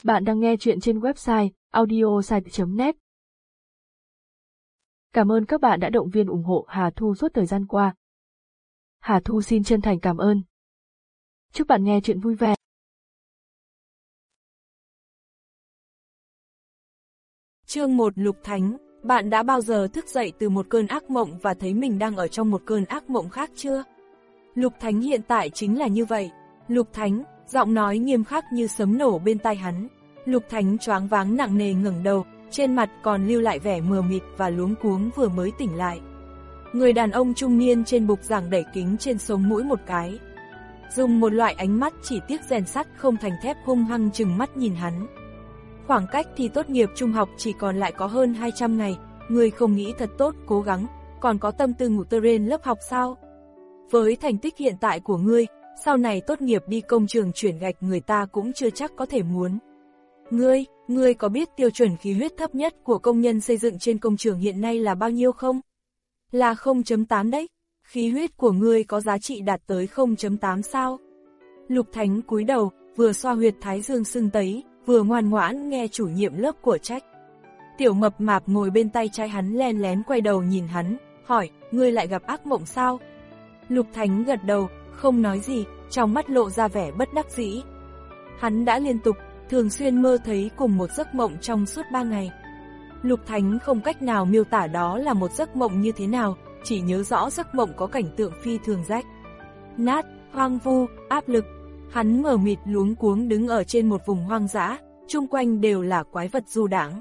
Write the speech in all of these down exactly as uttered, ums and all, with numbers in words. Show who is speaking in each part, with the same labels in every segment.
Speaker 1: Bạn đang nghe chuyện trên website audiosite chấm net. Cảm ơn các bạn đã động viên ủng hộ Hà Thu suốt thời gian qua. Hà Thu xin chân thành cảm ơn. Chúc bạn nghe chuyện vui vẻ.
Speaker 2: Chương một. Lục Thánh, bạn đã bao giờ thức dậy từ một cơn ác mộng và thấy mình đang ở trong một cơn ác mộng khác chưa? Lục Thánh hiện tại chính là như vậy. Lục Thánh, giọng nói nghiêm khắc như sấm nổ bên tai hắn. Lục Thánh choáng váng nặng nề ngẩng đầu, trên mặt còn lưu lại vẻ mờ mịt và luống cuống vừa mới tỉnh lại. Người đàn ông trung niên trên bục giảng đẩy kính trên sống mũi một cái. Dùng một loại ánh mắt chỉ tiếc rèn sắt không thành thép hung hăng trừng mắt nhìn hắn. Khoảng cách thi tốt nghiệp trung học chỉ còn lại có hơn hai trăm ngày, ngươi không nghĩ thật tốt, cố gắng, còn có tâm tư ngủ tơ rên lớp học sao? Với thành tích hiện tại của ngươi, sau này tốt nghiệp đi công trường chuyển gạch người ta cũng chưa chắc có thể muốn. Ngươi, ngươi có biết tiêu chuẩn khí huyết thấp nhất của công nhân xây dựng trên công trường hiện nay là bao nhiêu không? Là không chấm tám đấy. Khí huyết của ngươi có giá trị đạt tới không chấm tám sao? Lục Thánh cúi đầu, vừa xoa huyệt thái dương sưng tấy, vừa ngoan ngoãn nghe chủ nhiệm lớp của trách. Tiểu mập mạp ngồi bên tay trái hắn len lén quay đầu nhìn hắn, hỏi, ngươi lại gặp ác mộng sao? Lục Thánh gật đầu, không nói gì, trong mắt lộ ra vẻ bất đắc dĩ. Hắn đã liên tục, thường xuyên mơ thấy cùng một giấc mộng trong suốt ba ngày. Lục Thánh không cách nào miêu tả đó là một giấc mộng như thế nào, chỉ nhớ rõ giấc mộng có cảnh tượng phi thường rách nát, hoang vu, áp lực. Hắn mờ mịt luống cuống đứng ở trên một vùng hoang dã, chung quanh đều là quái vật du đãng.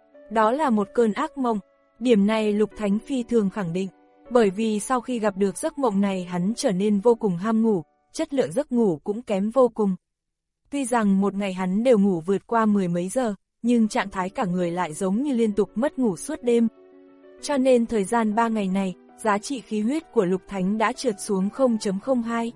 Speaker 2: Đó là một cơn ác mộng, điểm này Lục Thánh phi thường khẳng định, bởi vì sau khi gặp được giấc mộng này hắn trở nên vô cùng ham ngủ, chất lượng giấc ngủ cũng kém vô cùng. Tuy rằng một ngày hắn đều ngủ vượt qua mười mấy giờ, nhưng trạng thái cả người lại giống như liên tục mất ngủ suốt đêm. Cho nên thời gian ba ngày này, giá trị khí huyết của Lục Thánh đã trượt xuống không chấm không hai.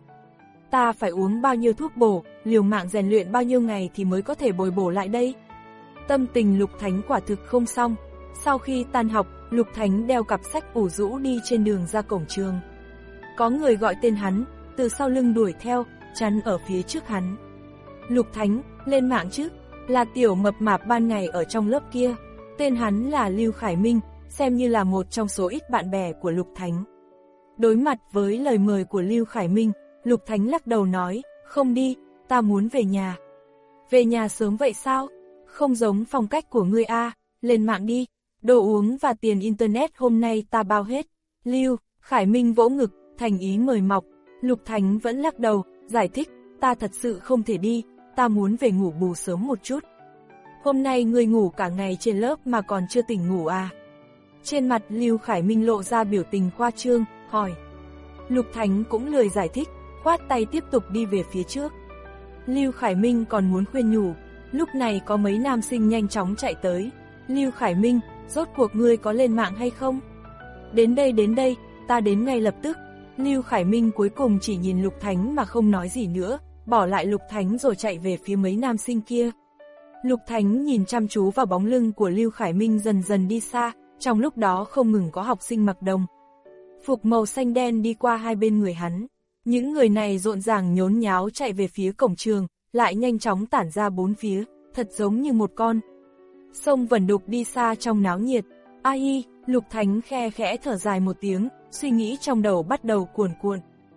Speaker 2: Ta phải uống bao nhiêu thuốc bổ, liều mạng rèn luyện bao nhiêu ngày thì mới có thể bồi bổ lại đây? Tâm tình Lục Thánh quả thực không xong. Sau khi tan học, Lục Thánh đeo cặp sách ủ rũ đi trên đường ra cổng trường. Có người gọi tên hắn, từ sau lưng đuổi theo, chắn ở phía trước hắn. Lục Thánh, lên mạng chứ, là tiểu mập mạp ban ngày ở trong lớp kia. Tên hắn là Lưu Khải Minh, xem như là một trong số ít bạn bè của Lục Thánh. Đối mặt với lời mời của Lưu Khải Minh, Lục Thánh lắc đầu nói, không đi, ta muốn về nhà. Về nhà sớm vậy sao? Không giống phong cách của ngươi a, lên mạng đi, đồ uống và tiền internet hôm nay ta bao hết. Lưu Khải Minh vỗ ngực, thành ý mời mọc. Lục Thánh vẫn lắc đầu, giải thích, ta thật sự không thể đi, ta muốn về ngủ bù sớm một chút. Hôm nay ngươi ngủ cả ngày trên lớp mà còn chưa tỉnh ngủ à? Trên mặt Lưu Khải Minh lộ ra biểu tình khoa trương, hỏi. Lục Thánh cũng lười giải thích, khoát tay tiếp tục đi về phía trước. Lưu Khải Minh còn muốn khuyên nhủ, lúc này có mấy nam sinh nhanh chóng chạy tới. Lưu Khải Minh, rốt cuộc ngươi có lên mạng hay không? Đến đây đến đây, ta đến ngay lập tức. Lưu Khải Minh cuối cùng chỉ nhìn Lục Thánh mà không nói gì nữa, bỏ lại Lục Thánh rồi chạy về phía mấy nam sinh kia. Lục Thánh nhìn chăm chú vào bóng lưng của Lưu Khải Minh dần dần đi xa, trong lúc đó không ngừng có học sinh mặc đồng phục màu xanh đen đi qua hai bên người hắn. Những người này rộn ràng nhốn nháo chạy về phía cổng trường, lại nhanh chóng tản ra bốn phía, thật giống như một con sông vẩn đục đi xa trong náo nhiệt. Ai, Lục Thánh khe khẽ thở dài một tiếng, suy nghĩ trong đầu bắt đầu cuồn cuộn.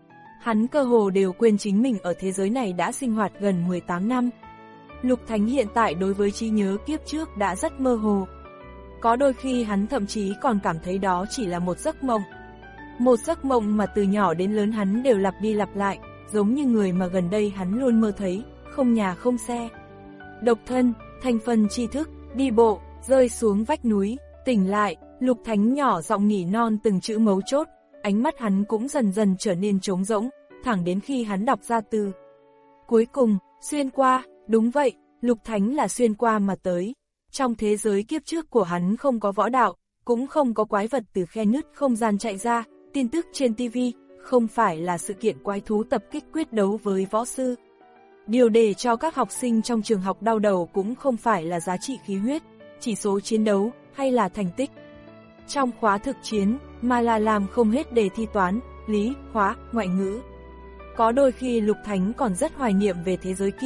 Speaker 2: Hắn cơ hồ đều quên chính mình ở thế giới này đã sinh hoạt gần mười tám năm. Lục Thánh hiện tại đối với trí nhớ kiếp trước đã rất mơ hồ. Có đôi khi hắn thậm chí còn cảm thấy đó chỉ là một giấc mộng. Một giấc mộng mà từ nhỏ đến lớn hắn đều lặp đi lặp lại, giống như người mà gần đây hắn luôn mơ thấy, không nhà không xe. Độc thân, thành phần tri thức, đi bộ, rơi xuống vách núi, tỉnh lại, Lục Thánh nhỏ giọng nỉ non từng chữ mấu chốt, ánh mắt hắn cũng dần dần trở nên trống rỗng, thẳng đến khi hắn đọc ra từ. Cuối cùng, xuyên qua, đúng vậy, Lục Thánh là xuyên qua mà tới. Trong thế giới kiếp trước của hắn không có võ đạo, cũng không có quái vật từ khe nứt không gian chạy ra, tin tức trên ti vi, không phải là sự kiện quái thú tập kích quyết đấu với võ sư. Điều để cho các học sinh trong trường học đau đầu cũng không phải là giá trị khí huyết, chỉ số chiến đấu, hay là thành tích trong khóa thực chiến, mà là làm không hết đề thi toán, lý, hóa, ngoại ngữ. Có đôi khi Lục Thánh còn rất hoài niệm về thế giới kia,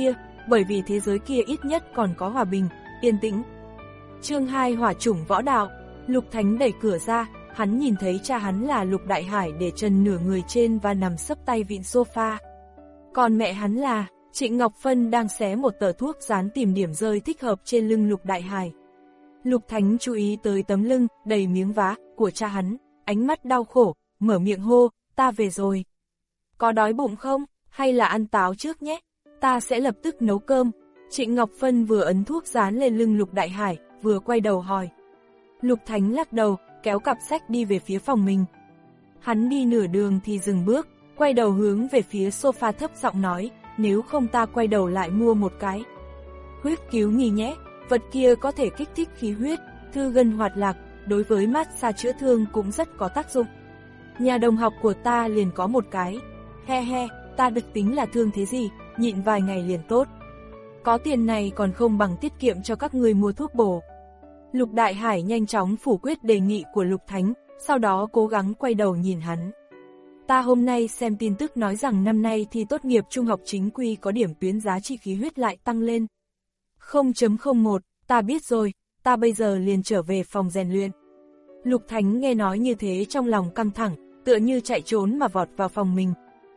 Speaker 2: bởi vì thế giới kia ít nhất còn có hòa bình, yên tĩnh. Chương hai Hỏa chủng võ đạo. Lục Thánh đẩy cửa ra, hắn nhìn thấy cha hắn là Lục Đại Hải để trần nửa người trên và nằm sấp tay vịn sofa. Còn mẹ hắn là Trịnh Ngọc Phân đang xé một tờ thuốc dán tìm điểm rơi thích hợp trên lưng Lục Đại Hải. Lục Thánh chú ý tới tấm lưng đầy miếng vá của cha hắn, ánh mắt đau khổ, mở miệng hô, ta về rồi. Có đói bụng không, hay là ăn táo trước nhé, ta sẽ lập tức nấu cơm. Trịnh Ngọc Phân vừa ấn thuốc dán lên lưng Lục Đại Hải, vừa quay đầu hỏi. Lục Thánh lắc đầu, kéo cặp sách đi về phía phòng mình. Hắn đi nửa đường thì dừng bước, quay đầu hướng về phía sofa thấp giọng nói, nếu không ta quay đầu lại mua một cái huyết cứu nhì nhé, vật kia có thể kích thích khí huyết, thư gân hoạt lạc, đối với massage chữa thương cũng rất có tác dụng. Nhà đồng học của ta liền có một cái, he he, ta được tính là thương thế gì, nhịn vài ngày liền tốt. Có tiền này còn không bằng tiết kiệm cho các người mua thuốc bổ. Lục Đại Hải nhanh chóng phủ quyết đề nghị của Lục Thánh, sau đó cố gắng quay đầu nhìn hắn. Ta hôm nay xem tin tức nói rằng năm nay thi tốt nghiệp trung học chính quy có điểm tuyến giá trị khí huyết lại tăng lên. không chấm không một, ta biết rồi, ta bây giờ liền trở về phòng rèn luyện. Lục Thánh nghe nói như thế trong lòng căng thẳng, tựa như chạy trốn mà vọt vào phòng mình.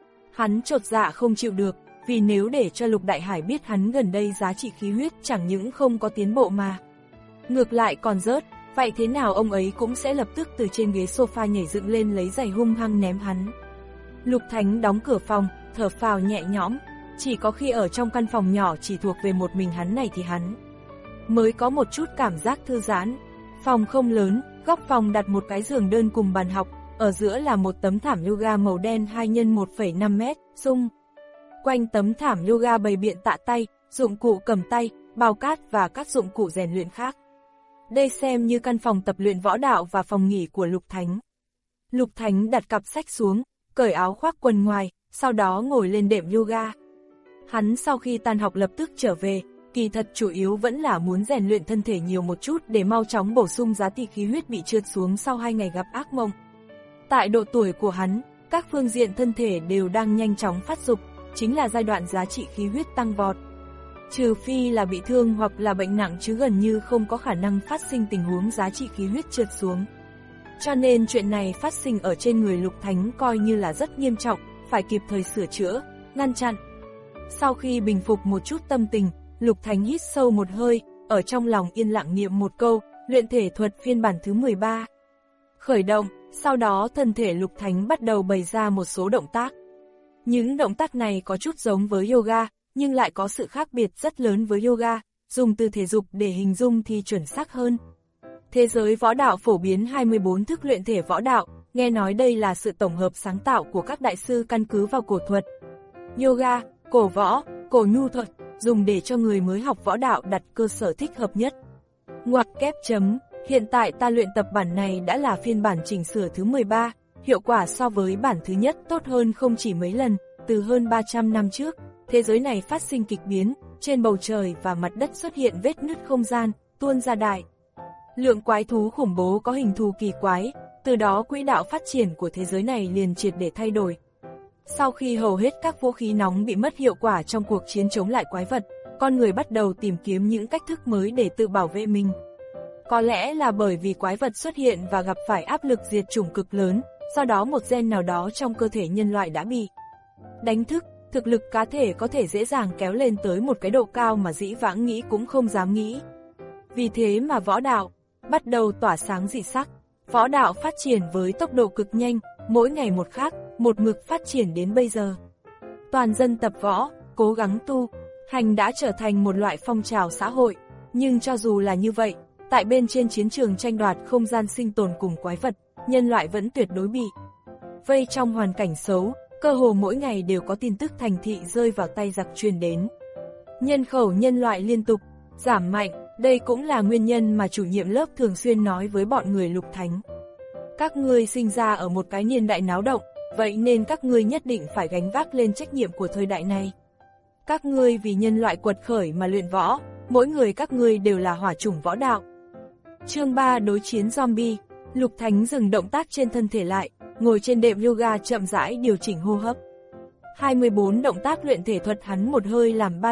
Speaker 2: Hắn chột dạ không chịu được, vì nếu để cho Lục Đại Hải biết hắn gần đây giá trị khí huyết chẳng những không có tiến bộ mà ngược lại còn rớt, vậy thế nào ông ấy cũng sẽ lập tức từ trên ghế sofa nhảy dựng lên lấy giày hung hăng ném hắn. Lục Thánh đóng cửa phòng, thở phào nhẹ nhõm, chỉ có khi ở trong căn phòng nhỏ chỉ thuộc về một mình hắn này thì hắn mới có một chút cảm giác thư giãn. Phòng không lớn, góc phòng đặt một cái giường đơn cùng bàn học, ở giữa là một tấm thảm yoga màu đen hai nhân một phẩy năm mét, xung quanh tấm thảm yoga bày biện tạ tay, dụng cụ cầm tay, bao cát và các dụng cụ rèn luyện khác. Đây xem như căn phòng tập luyện võ đạo và phòng nghỉ của Lục Thánh. Lục Thánh đặt cặp sách xuống, cởi áo khoác quần ngoài, sau đó ngồi lên đệm yoga. Hắn sau khi tan học lập tức trở về, kỳ thật chủ yếu vẫn là muốn rèn luyện thân thể nhiều một chút để mau chóng bổ sung giá trị khí huyết bị trượt xuống sau hai ngày gặp ác mộng. Tại độ tuổi của hắn, các phương diện thân thể đều đang nhanh chóng phát dục, chính là giai đoạn giá trị khí huyết tăng vọt. Trừ phi là bị thương hoặc là bệnh nặng chứ gần như không có khả năng phát sinh tình huống giá trị khí huyết trượt xuống. Cho nên chuyện này phát sinh ở trên người Lục Thánh coi như là rất nghiêm trọng, phải kịp thời sửa chữa, ngăn chặn. Sau khi bình phục một chút tâm tình, Lục Thánh hít sâu một hơi, ở trong lòng yên lặng niệm một câu, luyện thể thuật phiên bản thứ mười ba. Khởi động, sau đó thân thể Lục Thánh bắt đầu bày ra một số động tác. Những động tác này có chút giống với yoga, nhưng lại có sự khác biệt rất lớn với yoga, dùng từ thể dục để hình dung thì chuẩn xác hơn. Thế giới võ đạo phổ biến hai mươi bốn thức luyện thể võ đạo, nghe nói đây là sự tổng hợp sáng tạo của các đại sư căn cứ vào cổ thuật, yoga, cổ võ, cổ nhu thuật, dùng để cho người mới học võ đạo đặt cơ sở thích hợp nhất. Ngoặc kép chấm, hiện tại ta luyện tập bản này đã là phiên bản chỉnh sửa thứ mười ba, hiệu quả so với bản thứ nhất tốt hơn không chỉ mấy lần, từ hơn ba trăm năm trước. Thế giới này phát sinh kịch biến, trên bầu trời và mặt đất xuất hiện vết nứt không gian, tuôn ra đại lượng quái thú khủng bố có hình thù kỳ quái, từ đó quỹ đạo phát triển của thế giới này liền triệt để thay đổi. Sau khi hầu hết các vũ khí nóng bị mất hiệu quả trong cuộc chiến chống lại quái vật, con người bắt đầu tìm kiếm những cách thức mới để tự bảo vệ mình. Có lẽ là bởi vì quái vật xuất hiện và gặp phải áp lực diệt chủng cực lớn, do đó một gen nào đó trong cơ thể nhân loại đã bị đánh thức, thực lực cá thể có thể dễ dàng kéo lên tới một cái độ cao mà dĩ vãng nghĩ cũng không dám nghĩ. Vì thế mà võ đạo bắt đầu tỏa sáng dị sắc. Võ đạo phát triển với tốc độ cực nhanh, mỗi ngày một khác, một mực phát triển đến bây giờ. Toàn dân tập võ, cố gắng tu hành đã trở thành một loại phong trào xã hội, nhưng cho dù là như vậy, tại bên trên chiến trường tranh đoạt không gian sinh tồn cùng quái vật, nhân loại vẫn tuyệt đối bị vây trong hoàn cảnh xấu, cơ hồ mỗi ngày đều có tin tức thành thị rơi vào tay giặc truyền đến. Nhân khẩu nhân loại liên tục giảm mạnh, đây cũng là nguyên nhân mà chủ nhiệm lớp thường xuyên nói với bọn người Lục Thánh. Các ngươi sinh ra ở một cái niên đại náo động, vậy nên các ngươi nhất định phải gánh vác lên trách nhiệm của thời đại này. Các ngươi vì nhân loại quật khởi mà luyện võ, mỗi người các ngươi đều là hỏa chủng võ đạo. Chương ba đối chiến zombie. Lục Thánh dừng động tác trên thân thể lại, ngồi trên đệm yoga chậm rãi điều chỉnh hô hấp. hai mươi bốn động tác luyện thể thuật hắn một hơi làm ba lần,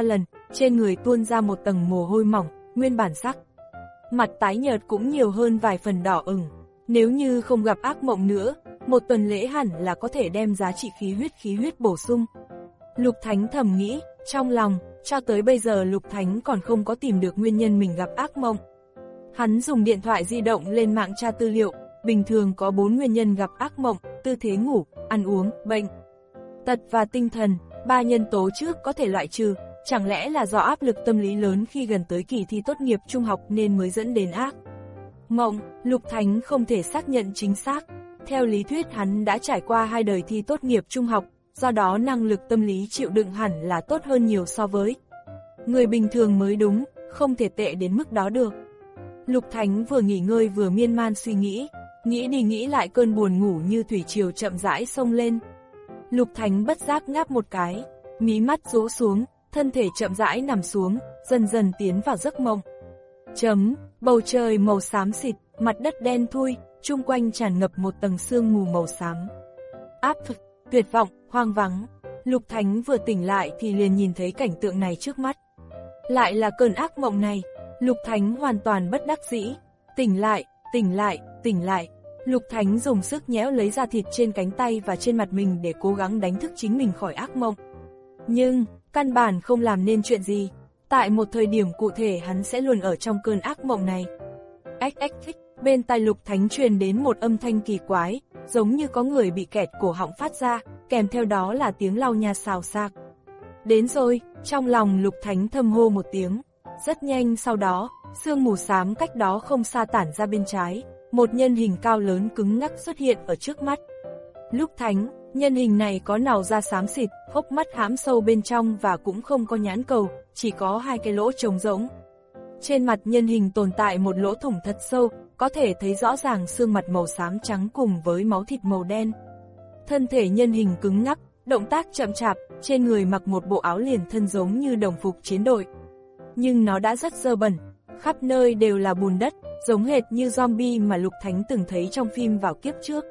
Speaker 2: trên người tuôn ra một tầng mồ hôi mỏng, nguyên bản sắc. Mặt tái nhợt cũng nhiều hơn vài phần đỏ ửng. Nếu như không gặp ác mộng nữa, một tuần lễ hẳn là có thể đem giá trị khí huyết khí huyết bổ sung. Lục Thánh thầm nghĩ, trong lòng, cho tới bây giờ Lục Thánh còn không có tìm được nguyên nhân mình gặp ác mộng. Hắn dùng điện thoại di động lên mạng tra tư liệu, bình thường có bốn nguyên nhân gặp ác mộng: tư thế ngủ, ăn uống, bệnh tật và tinh thần. Ba nhân tố trước có thể loại trừ, chẳng lẽ là do áp lực tâm lý lớn khi gần tới kỳ thi tốt nghiệp trung học nên mới dẫn đến ác mộng? Lục Thánh không thể xác nhận chính xác. Theo lý thuyết hắn đã trải qua hai đời thi tốt nghiệp trung học, do đó năng lực tâm lý chịu đựng hẳn là tốt hơn nhiều so với người bình thường mới đúng, không thể tệ đến mức đó được. Lục Thánh vừa nghỉ ngơi vừa miên man suy nghĩ, nghĩ đi nghĩ lại cơn buồn ngủ như thủy triều chậm rãi xông lên. Lục Thánh bất giác ngáp một cái, mí mắt rũ xuống, thân thể chậm rãi nằm xuống, dần dần tiến vào giấc mộng. Chấm, bầu trời màu xám xịt, mặt đất đen thui, chung quanh tràn ngập một tầng sương mù màu xám. Áp thực, tuyệt vọng, hoang vắng. Lục Thánh vừa tỉnh lại thì liền nhìn thấy cảnh tượng này trước mắt. Lại là cơn ác mộng này. Lục Thánh hoàn toàn bất đắc dĩ. Tỉnh lại, tỉnh lại, tỉnh lại. Lục Thánh dùng sức nhéo lấy da thịt trên cánh tay và trên mặt mình để cố gắng đánh thức chính mình khỏi ác mộng. Nhưng, căn bản không làm nên chuyện gì. Tại một thời điểm cụ thể hắn sẽ luôn ở trong cơn ác mộng này. Ếch ếch thích, bên tai Lục Thánh truyền đến một âm thanh kỳ quái, giống như có người bị kẹt cổ họng phát ra, kèm theo đó là tiếng lau nhà xào xạc. Đến rồi, trong lòng Lục Thánh thầm hô một tiếng. Rất nhanh sau đó, sương mù xám cách đó không xa tản ra bên trái, một nhân hình cao lớn cứng ngắc xuất hiện ở trước mắt. Lục Thánh, nhân hình này có nàu da xám xịt, hốc mắt hãm sâu bên trong và cũng không có nhãn cầu, chỉ có hai cái lỗ trống rỗng. Trên mặt nhân hình tồn tại một lỗ thủng thật sâu, có thể thấy rõ ràng xương mặt màu xám trắng cùng với máu thịt màu đen. Thân thể nhân hình cứng ngắc, động tác chậm chạp, trên người mặc một bộ áo liền thân giống như đồng phục chiến đội. Nhưng nó đã rất dơ bẩn, khắp nơi đều là bùn đất, giống hệt như zombie mà Lục Thánh từng thấy trong phim vào kiếp trước.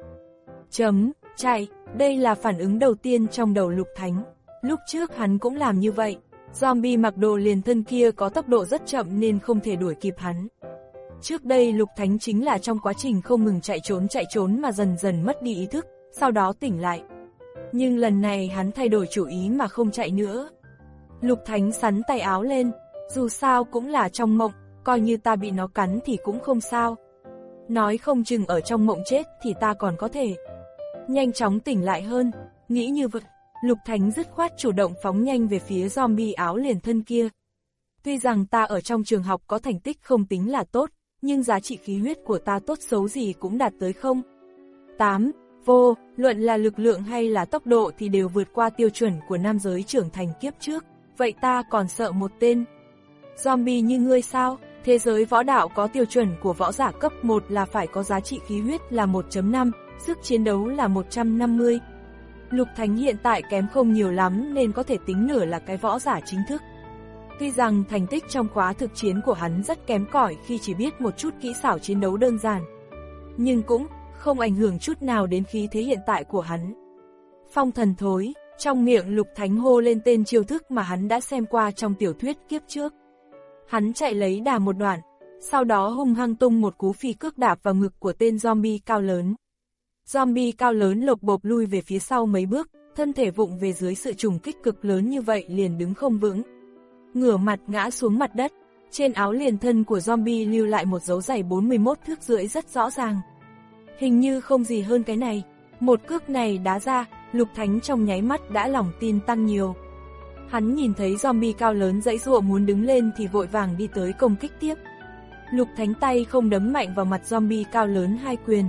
Speaker 2: Chấm, chạy, đây là phản ứng đầu tiên trong đầu Lục Thánh. Lúc trước hắn cũng làm như vậy. Zombie mặc đồ liền thân kia có tốc độ rất chậm nên không thể đuổi kịp hắn. Trước đây Lục Thánh chính là trong quá trình không ngừng chạy trốn chạy trốn mà dần dần mất đi ý thức, sau đó tỉnh lại. Nhưng lần này hắn thay đổi chủ ý mà không chạy nữa. Lục Thánh sắn tay áo lên, dù sao cũng là trong mộng, coi như ta bị nó cắn thì cũng không sao. Nói không chừng ở trong mộng chết thì ta còn có thể nhanh chóng tỉnh lại hơn. Nghĩ như vậy, Lục Thánh dứt khoát chủ động phóng nhanh về phía zombie áo liền thân kia. Tuy rằng ta ở trong trường học có thành tích không tính là tốt, nhưng giá trị khí huyết của ta tốt xấu gì cũng đạt tới không. tám. Vô, luận là lực lượng hay là tốc độ thì đều vượt qua tiêu chuẩn của nam giới trưởng thành kiếp trước, vậy ta còn sợ một tên zombie như ngươi sao? Thế giới võ đạo có tiêu chuẩn của võ giả cấp một là phải có giá trị khí huyết là một chấm năm, sức chiến đấu là một trăm năm mươi. Lục Thánh hiện tại kém không nhiều lắm nên có thể tính nửa là cái võ giả chính thức. Tuy rằng thành tích trong khóa thực chiến của hắn rất kém cỏi khi chỉ biết một chút kỹ xảo chiến đấu đơn giản, nhưng cũng không ảnh hưởng chút nào đến khí thế hiện tại của hắn. Phong thần thối, trong miệng Lục Thánh hô lên tên chiêu thức mà hắn đã xem qua trong tiểu thuyết kiếp trước. Hắn chạy lấy đà một đoạn, sau đó hung hăng tung một cú phi cước đạp vào ngực của tên zombie cao lớn. Zombie cao lớn lộc bộp lui về phía sau mấy bước, thân thể vụng về dưới sự trùng kích cực lớn như vậy liền đứng không vững. Ngửa mặt ngã xuống mặt đất, trên áo liền thân của zombie lưu lại một dấu giày bốn mươi mốt thước rưỡi rất rõ ràng. Hình như không gì hơn cái này, một cước này đá ra, Lục Thánh trong nháy mắt đã lòng tin tăng nhiều. Hắn nhìn thấy zombie cao lớn giãy giụa muốn đứng lên thì vội vàng đi tới công kích tiếp. Lục Thánh tay không đấm mạnh vào mặt zombie cao lớn hai quyền.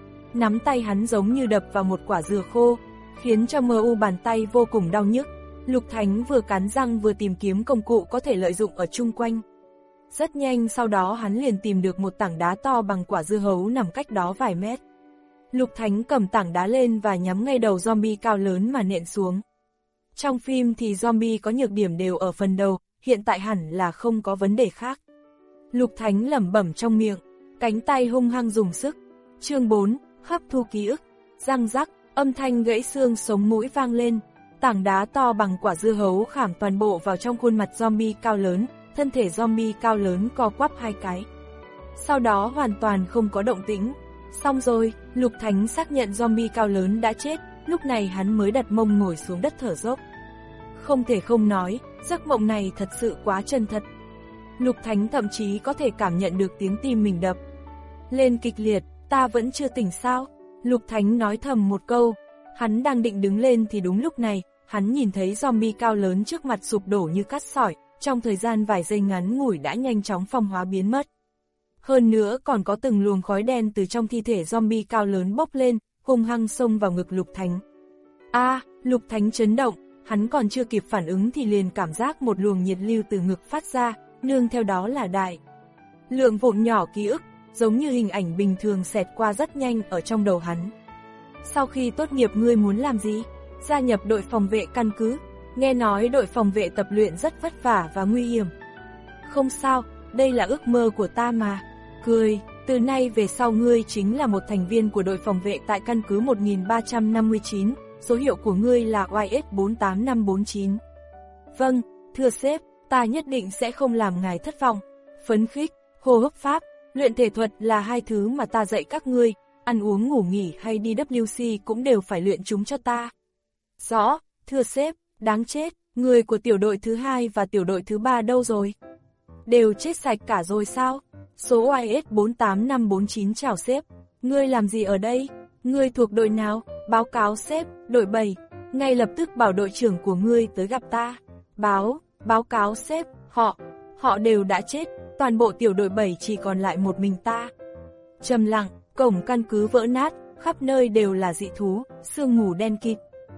Speaker 2: Nắm tay hắn giống như đập vào một quả dừa khô, khiến cho mờ u bàn tay vô cùng đau nhức. Lục Thánh vừa cắn răng vừa tìm kiếm công cụ có thể lợi dụng ở chung quanh. Rất nhanh sau đó hắn liền tìm được một tảng đá to bằng quả dưa hấu nằm cách đó vài mét. Lục Thánh cầm tảng đá lên và nhắm ngay đầu zombie cao lớn mà nện xuống. Trong phim thì zombie có nhược điểm đều ở phần đầu, hiện tại hẳn là không có vấn đề khác. Lục Thánh lẩm bẩm trong miệng, cánh tay hung hăng dùng sức. Chương bốn, hấp thu ký ức, răng rắc, âm thanh gãy xương sống mũi vang lên. Tảng đá to bằng quả dưa hấu khảm toàn bộ vào trong khuôn mặt zombie cao lớn, thân thể zombie cao lớn co quắp hai cái. Sau đó hoàn toàn không có động tĩnh. Xong rồi, Lục Thánh xác nhận zombie cao lớn đã chết, lúc này hắn mới đặt mông ngồi xuống đất thở dốc. Không thể không nói, giấc mộng này thật sự quá chân thật. Lục Thánh thậm chí có thể cảm nhận được tiếng tim mình đập lên kịch liệt. Ta vẫn chưa tỉnh sao? Lục Thánh nói thầm một câu. Hắn đang định đứng lên thì đúng lúc này, hắn nhìn thấy zombie cao lớn trước mặt sụp đổ như cát sỏi, trong thời gian vài giây ngắn ngủi đã nhanh chóng phong hóa biến mất. Hơn nữa còn có từng luồng khói đen từ trong thi thể zombie cao lớn bốc lên, hung hăng xông vào ngực Lục Thánh. A, à, Lục Thánh chấn động, hắn còn chưa kịp phản ứng thì liền cảm giác một luồng nhiệt lưu từ ngực phát ra, nương theo đó là đại lượng vụn nhỏ ký ức, giống như hình ảnh bình thường xẹt qua rất nhanh ở trong đầu hắn. Sau khi tốt nghiệp ngươi muốn làm gì? Gia nhập đội phòng vệ căn cứ. Nghe nói đội phòng vệ tập luyện rất vất vả và nguy hiểm. Không sao, đây là ước mơ của ta mà. Cười, từ nay về sau ngươi chính là một thành viên của đội phòng vệ tại căn cứ một nghìn ba trăm năm mươi chín, số hiệu của ngươi là Y S bốn tám năm bốn chín. Vâng, thưa sếp, ta nhất định sẽ không làm ngài thất vọng. Phấn khích, hô hấp pháp, luyện thể thuật là hai thứ mà ta dạy các ngươi, ăn uống ngủ nghỉ hay đi W C cũng đều phải luyện chúng cho ta. Rõ, thưa sếp, đáng chết, người của tiểu đội thứ hai và tiểu đội thứ ba đâu rồi? Đều chết sạch cả rồi sao? Số Y S bốn tám năm bốn chín chào sếp, ngươi làm gì ở đây? Ngươi thuộc đội nào? Báo cáo sếp, đội bảy, ngay lập tức bảo đội trưởng của ngươi tới gặp ta. Báo, báo cáo sếp, họ, họ đều đã chết, toàn bộ tiểu đội bảy chỉ còn lại một mình ta. Trầm lặng, cổng căn cứ vỡ nát, khắp nơi đều là dị thú, sương mù đen kịt.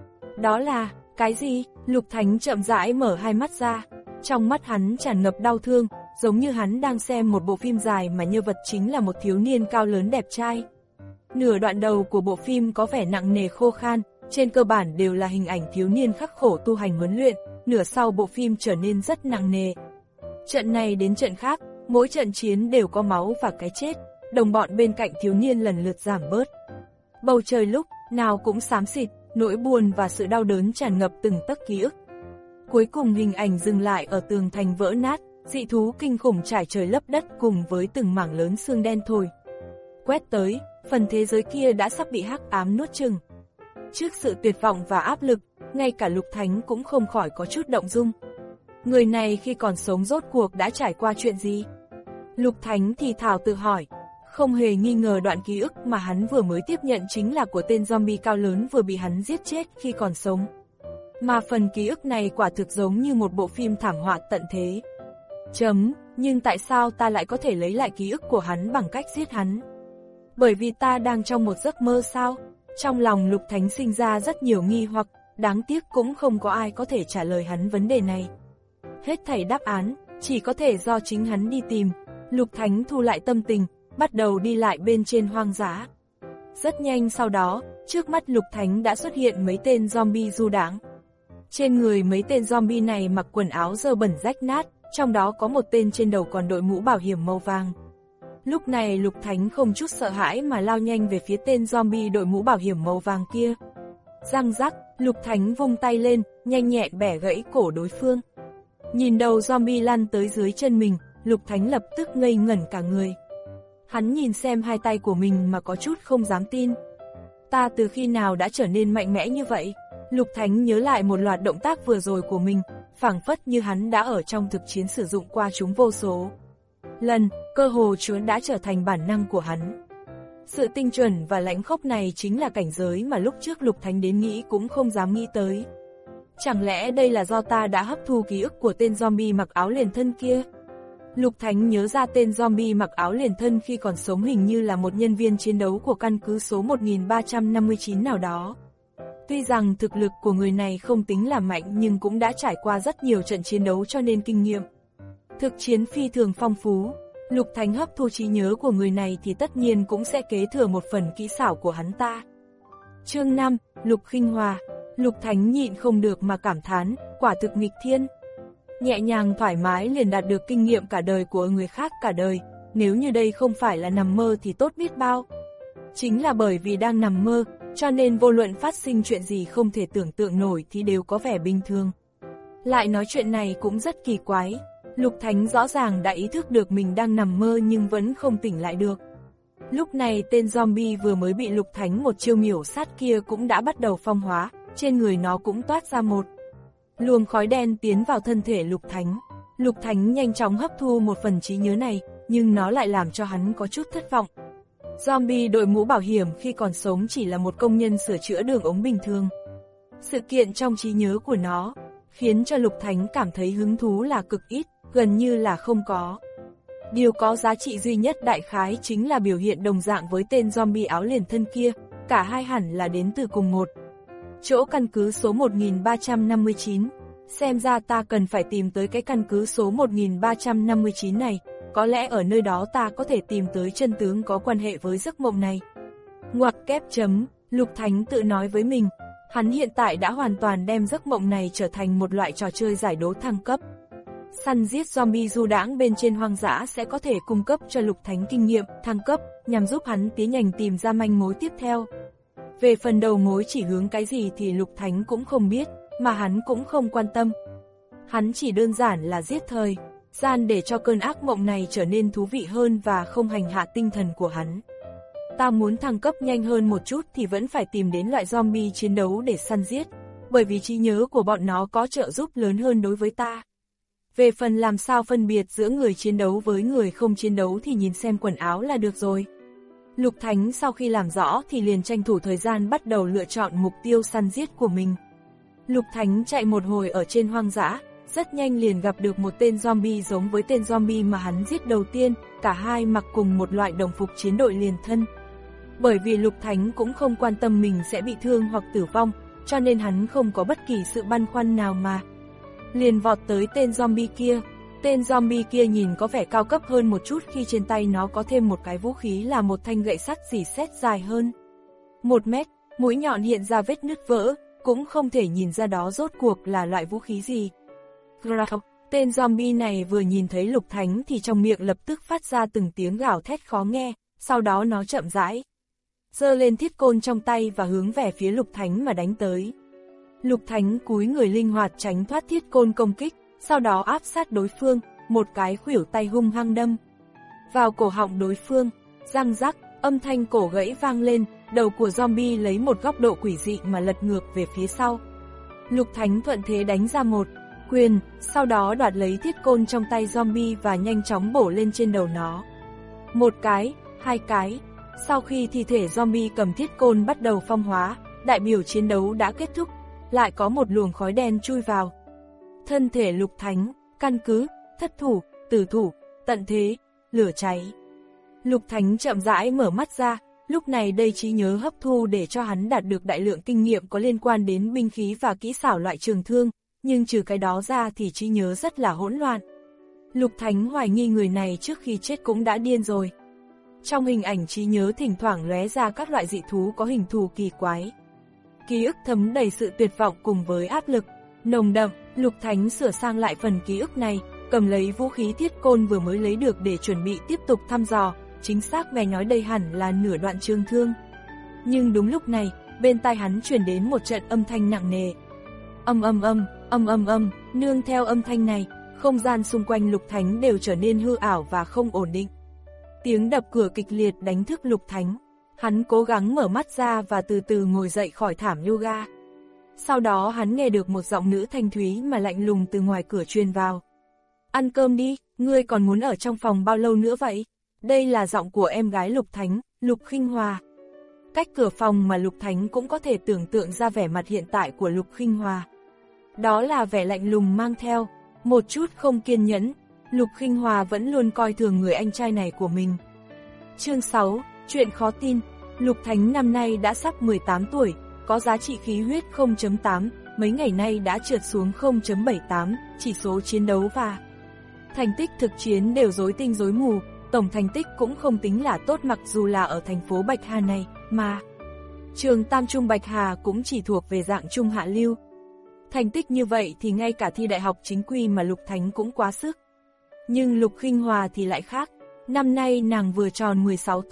Speaker 2: Đó là, cái gì? Lục Thánh chậm rãi mở hai mắt ra, trong mắt hắn tràn ngập đau thương, giống như hắn đang xem một bộ phim dài mà nhân vật chính là một thiếu niên cao lớn đẹp trai. Nửa đoạn đầu của bộ phim có vẻ nặng nề khô khan, trên cơ bản đều là hình ảnh thiếu niên khắc khổ tu hành huấn luyện, nửa sau bộ phim trở nên rất nặng nề. Trận này đến trận khác, mỗi trận chiến đều có máu và cái chết, đồng bọn bên cạnh thiếu niên lần lượt giảm bớt. Bầu trời lúc nào cũng xám xịt, nỗi buồn và sự đau đớn tràn ngập từng tấc ký ức. Cuối cùng hình ảnh dừng lại ở tường thành vỡ nát, dị thú kinh khủng trải trời lấp đất cùng với từng mảng lớn xương đen thổi quét tới, phần thế giới kia đã sắp bị hắc ám nuốt chửng. Trước sự tuyệt vọng và áp lực, ngay cả Lục Thánh cũng không khỏi có chút động dung. Người này khi còn sống rốt cuộc đã trải qua chuyện gì? Lục Thánh thì thào tự hỏi, không hề nghi ngờ đoạn ký ức mà hắn vừa mới tiếp nhận chính là của tên zombie cao lớn vừa bị hắn giết chết khi còn sống. Mà phần ký ức này quả thực giống như một bộ phim thảm họa tận thế. Chấm, nhưng tại sao ta lại có thể lấy lại ký ức của hắn bằng cách giết hắn? Bởi vì ta đang trong một giấc mơ sao? Trong lòng Lục Thánh sinh ra rất nhiều nghi hoặc, đáng tiếc cũng không có ai có thể trả lời hắn vấn đề này. Hết thảy đáp án, chỉ có thể do chính hắn đi tìm. Lục Thánh thu lại tâm tình, bắt đầu đi lại bên trên hoang dã. Rất nhanh sau đó, trước mắt Lục Thánh đã xuất hiện mấy tên zombie du đãng. Trên người mấy tên zombie này mặc quần áo dơ bẩn rách nát, trong đó có một tên trên đầu còn đội mũ bảo hiểm màu vàng. Lúc này Lục Thánh không chút sợ hãi mà lao nhanh về phía tên zombie đội mũ bảo hiểm màu vàng kia. Răng rắc, Lục Thánh vung tay lên, nhanh nhẹn bẻ gãy cổ đối phương. Nhìn đầu zombie lăn tới dưới chân mình, Lục Thánh lập tức ngây ngẩn cả người. Hắn nhìn xem hai tay của mình mà có chút không dám tin. Ta từ khi nào đã trở nên mạnh mẽ như vậy? Lục Thánh nhớ lại một loạt động tác vừa rồi của mình, phảng phất như hắn đã ở trong thực chiến sử dụng qua chúng vô số lần, cơ hồ chúng đã trở thành bản năng của hắn. Sự tinh chuẩn và lãnh khốc này chính là cảnh giới mà lúc trước Lục Thánh đến nghĩ cũng không dám nghĩ tới. Chẳng lẽ đây là do ta đã hấp thu ký ức của tên zombie mặc áo liền thân kia? Lục Thánh nhớ ra tên zombie mặc áo liền thân khi còn sống hình như là một nhân viên chiến đấu của căn cứ số một nghìn ba trăm năm mươi chín nào đó. Tuy rằng thực lực của người này không tính là mạnh nhưng cũng đã trải qua rất nhiều trận chiến đấu cho nên kinh nghiệm thực chiến phi thường phong phú. Lục Thánh hấp thu trí nhớ của người này thì tất nhiên cũng sẽ kế thừa một phần kỹ xảo của hắn ta. Chương năm, Lục Khinh Hòa. Lục Thánh nhịn không được mà cảm thán, quả thực nghịch thiên. Nhẹ nhàng thoải mái liền đạt được kinh nghiệm cả đời của người khác cả đời, nếu như đây không phải là nằm mơ thì tốt biết bao. Chính là bởi vì đang nằm mơ, cho nên vô luận phát sinh chuyện gì không thể tưởng tượng nổi thì đều có vẻ bình thường. Lại nói chuyện này cũng rất kỳ quái, Lục Thánh rõ ràng đã ý thức được mình đang nằm mơ nhưng vẫn không tỉnh lại được. Lúc này tên zombie vừa mới bị Lục Thánh một chiêu miểu sát kia cũng đã bắt đầu phong hóa, trên người nó cũng toát ra một luồng khói đen tiến vào thân thể Lục Thánh. Lục Thánh nhanh chóng hấp thu một phần trí nhớ này, nhưng nó lại làm cho hắn có chút thất vọng. Zombie đội mũ bảo hiểm khi còn sống chỉ là một công nhân sửa chữa đường ống bình thường. Sự kiện trong trí nhớ của nó khiến cho Lục Thánh cảm thấy hứng thú là cực ít, gần như là không có. Điều có giá trị duy nhất đại khái chính là biểu hiện đồng dạng với tên zombie áo liền thân kia, cả hai hẳn là đến từ cùng một chỗ căn cứ số một nghìn ba trăm năm mươi chín. Xem ra ta cần phải tìm tới cái căn cứ số một nghìn ba trăm năm mươi chín này, có lẽ ở nơi đó ta có thể tìm tới chân tướng có quan hệ với giấc mộng này. Ngoặc kép chấm, Lục Thánh tự nói với mình, hắn hiện tại đã hoàn toàn đem giấc mộng này trở thành một loại trò chơi giải đố thăng cấp. Săn giết zombie du đãng bên trên hoang dã sẽ có thể cung cấp cho Lục Thánh kinh nghiệm thăng cấp, nhằm giúp hắn tiến nhanh tìm ra manh mối tiếp theo. Về phần đầu mối chỉ hướng cái gì thì Lục Thánh cũng không biết, mà hắn cũng không quan tâm. Hắn chỉ đơn giản là giết thời gian để cho cơn ác mộng này trở nên thú vị hơn và không hành hạ tinh thần của hắn. Ta muốn thăng cấp nhanh hơn một chút thì vẫn phải tìm đến loại zombie chiến đấu để săn giết, bởi vì trí nhớ của bọn nó có trợ giúp lớn hơn đối với ta. Về phần làm sao phân biệt giữa người chiến đấu với người không chiến đấu thì nhìn xem quần áo là được rồi. Lục Thánh sau khi làm rõ thì liền tranh thủ thời gian bắt đầu lựa chọn mục tiêu săn giết của mình. Lục Thánh chạy một hồi ở trên hoang dã, rất nhanh liền gặp được một tên zombie giống với tên zombie mà hắn giết đầu tiên, cả hai mặc cùng một loại đồng phục chiến đội liền thân. Bởi vì Lục Thánh cũng không quan tâm mình sẽ bị thương hoặc tử vong, cho nên hắn không có bất kỳ sự băn khoăn nào mà liền vọt tới tên zombie kia. Tên zombie kia nhìn có vẻ cao cấp hơn một chút khi trên tay nó có thêm một cái vũ khí là một thanh gậy sắt rỉ sét dài hơn một mét, mũi nhọn hiện ra vết nứt vỡ, cũng không thể nhìn ra đó rốt cuộc là loại vũ khí gì. Tên zombie này vừa nhìn thấy Lục Thánh thì trong miệng lập tức phát ra từng tiếng gào thét khó nghe, sau đó nó chậm rãi giơ lên thiết côn trong tay và hướng về phía Lục Thánh mà đánh tới. Lục Thánh cúi người linh hoạt tránh thoát thiết côn công kích, sau đó áp sát đối phương, một cái khuỷu tay hung hăng đâm vào cổ họng đối phương, răng rắc, âm thanh cổ gãy vang lên, đầu của zombie lấy một góc độ quỷ dị mà lật ngược về phía sau. Lục Thánh thuận thế đánh ra một quyền, sau đó đoạt lấy thiết côn trong tay zombie và nhanh chóng bổ lên trên đầu nó. Một cái, hai cái, sau khi thi thể zombie cầm thiết côn bắt đầu phong hóa, đại biểu chiến đấu đã kết thúc, lại có một luồng khói đen chui vào thân thể Lục Thánh, căn cứ, thất thủ, tử thủ, tận thế, lửa cháy. Lục Thánh chậm rãi mở mắt ra, lúc này đây trí nhớ hấp thu để cho hắn đạt được đại lượng kinh nghiệm có liên quan đến binh khí và kỹ xảo loại trường thương, nhưng trừ cái đó ra thì trí nhớ rất là hỗn loạn. Lục Thánh hoài nghi người này trước khi chết cũng đã điên rồi. Trong hình ảnh trí nhớ thỉnh thoảng lóe ra các loại dị thú có hình thù kỳ quái. Ký ức thấm đầy sự tuyệt vọng cùng với áp lực nồng đậm. Lục Thánh sửa sang lại phần ký ức này, cầm lấy vũ khí thiết côn vừa mới lấy được để chuẩn bị tiếp tục thăm dò, chính xác nghe nói đây hẳn là nửa đoạn trường thương. Nhưng đúng lúc này, bên tai hắn truyền đến một trận âm thanh nặng nề. Âm âm âm, âm âm âm, nương theo âm thanh này, không gian xung quanh Lục Thánh đều trở nên hư ảo và không ổn định. Tiếng đập cửa kịch liệt đánh thức Lục Thánh. Hắn cố gắng mở mắt ra và từ từ ngồi dậy khỏi thảm yoga. Sau đó hắn nghe được một giọng nữ thanh thúy mà lạnh lùng từ ngoài cửa truyền vào. Ăn cơm đi, ngươi còn muốn ở trong phòng bao lâu nữa vậy? Đây là giọng của em gái Lục Thánh, Lục Khinh Hòa. Cách cửa phòng mà Lục Thánh cũng có thể tưởng tượng ra vẻ mặt hiện tại của Lục Khinh Hòa. Đó là vẻ lạnh lùng mang theo một chút không kiên nhẫn. Lục Khinh Hòa vẫn luôn coi thường người anh trai này của mình. Chương sáu, chuyện khó tin. Lục Thánh năm nay đã sắp mười tám tuổi, có giá trị khí huyết không chấm tám, mấy ngày nay đã trượt xuống không chấm bảy tám, chỉ số chiến đấu và thành tích thực chiến đều rối tinh rối mù, tổng thành tích cũng không tính là tốt mặc dù là ở thành phố Bạch Hà này, mà trường Tam Trung Bạch Hà cũng chỉ thuộc về dạng trung hạ lưu. Thành tích như vậy thì ngay cả thi đại học chính quy mà Lục Thánh cũng quá sức. Nhưng Lục Khinh Hòa thì lại khác, năm nay nàng vừa tròn mười sáu tuổi,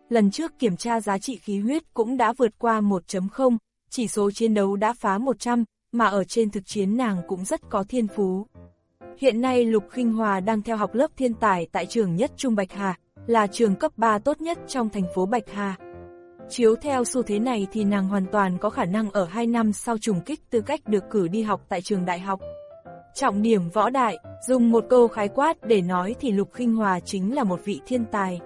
Speaker 2: lần trước kiểm tra giá trị khí huyết cũng đã vượt qua một chấm không, chỉ số chiến đấu đã phá một trăm, mà ở trên thực chiến nàng cũng rất có thiên phú. Hiện nay Lục Khinh Hòa đang theo học lớp thiên tài tại trường Nhất Trung Bạch Hà, là trường cấp ba tốt nhất trong thành phố Bạch Hà. Chiếu theo xu thế này thì nàng hoàn toàn có khả năng ở hai năm sau trùng kích tư cách được cử đi học tại trường đại học. Trọng điểm võ đại, dùng một câu khái quát để nói thì Lục Khinh Hòa chính là một vị thiên tài.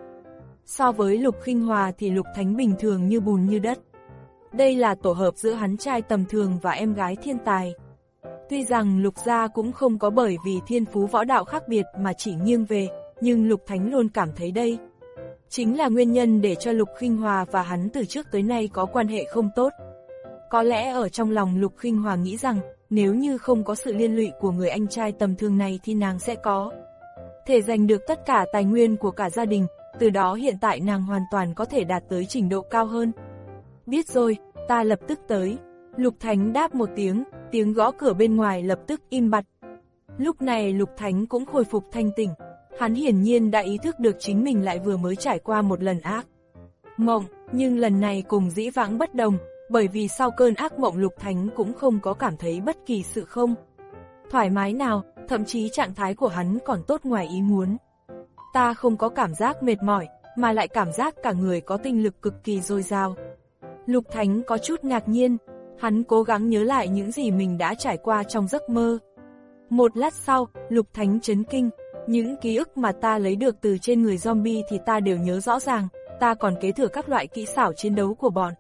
Speaker 2: So với Lục Khinh Hòa thì Lục Thánh bình thường như bùn như đất. Đây là tổ hợp giữa hắn trai tầm thường và em gái thiên tài. Tuy rằng Lục gia cũng không có bởi vì thiên phú võ đạo khác biệt mà chỉ nghiêng về, nhưng Lục Thánh luôn cảm thấy đây chính là nguyên nhân để cho Lục Khinh Hòa và hắn từ trước tới nay có quan hệ không tốt. Có lẽ ở trong lòng Lục Khinh Hòa nghĩ rằng, nếu như không có sự liên lụy của người anh trai tầm thường này thì nàng sẽ có thể giành được tất cả tài nguyên của cả gia đình, từ đó hiện tại nàng hoàn toàn có thể đạt tới trình độ cao hơn. Biết rồi, ta lập tức tới. Lục Thánh đáp một tiếng, tiếng gõ cửa bên ngoài lập tức im bặt. Lúc này Lục Thánh cũng khôi phục thanh tỉnh, hắn hiển nhiên đã ý thức được chính mình lại vừa mới trải qua một lần ác mộng, nhưng lần này cùng dĩ vãng bất đồng, bởi vì sau cơn ác mộng Lục Thánh cũng không có cảm thấy bất kỳ sự không thoải mái nào, thậm chí trạng thái của hắn còn tốt ngoài ý muốn. Ta không có cảm giác mệt mỏi, mà lại cảm giác cả người có tinh lực cực kỳ dồi dào. Lục Thánh có chút ngạc nhiên, hắn cố gắng nhớ lại những gì mình đã trải qua trong giấc mơ. Một lát sau, Lục Thánh chấn kinh, những ký ức mà ta lấy được từ trên người zombie thì ta đều nhớ rõ ràng, ta còn kế thừa các loại kỹ xảo chiến đấu của bọn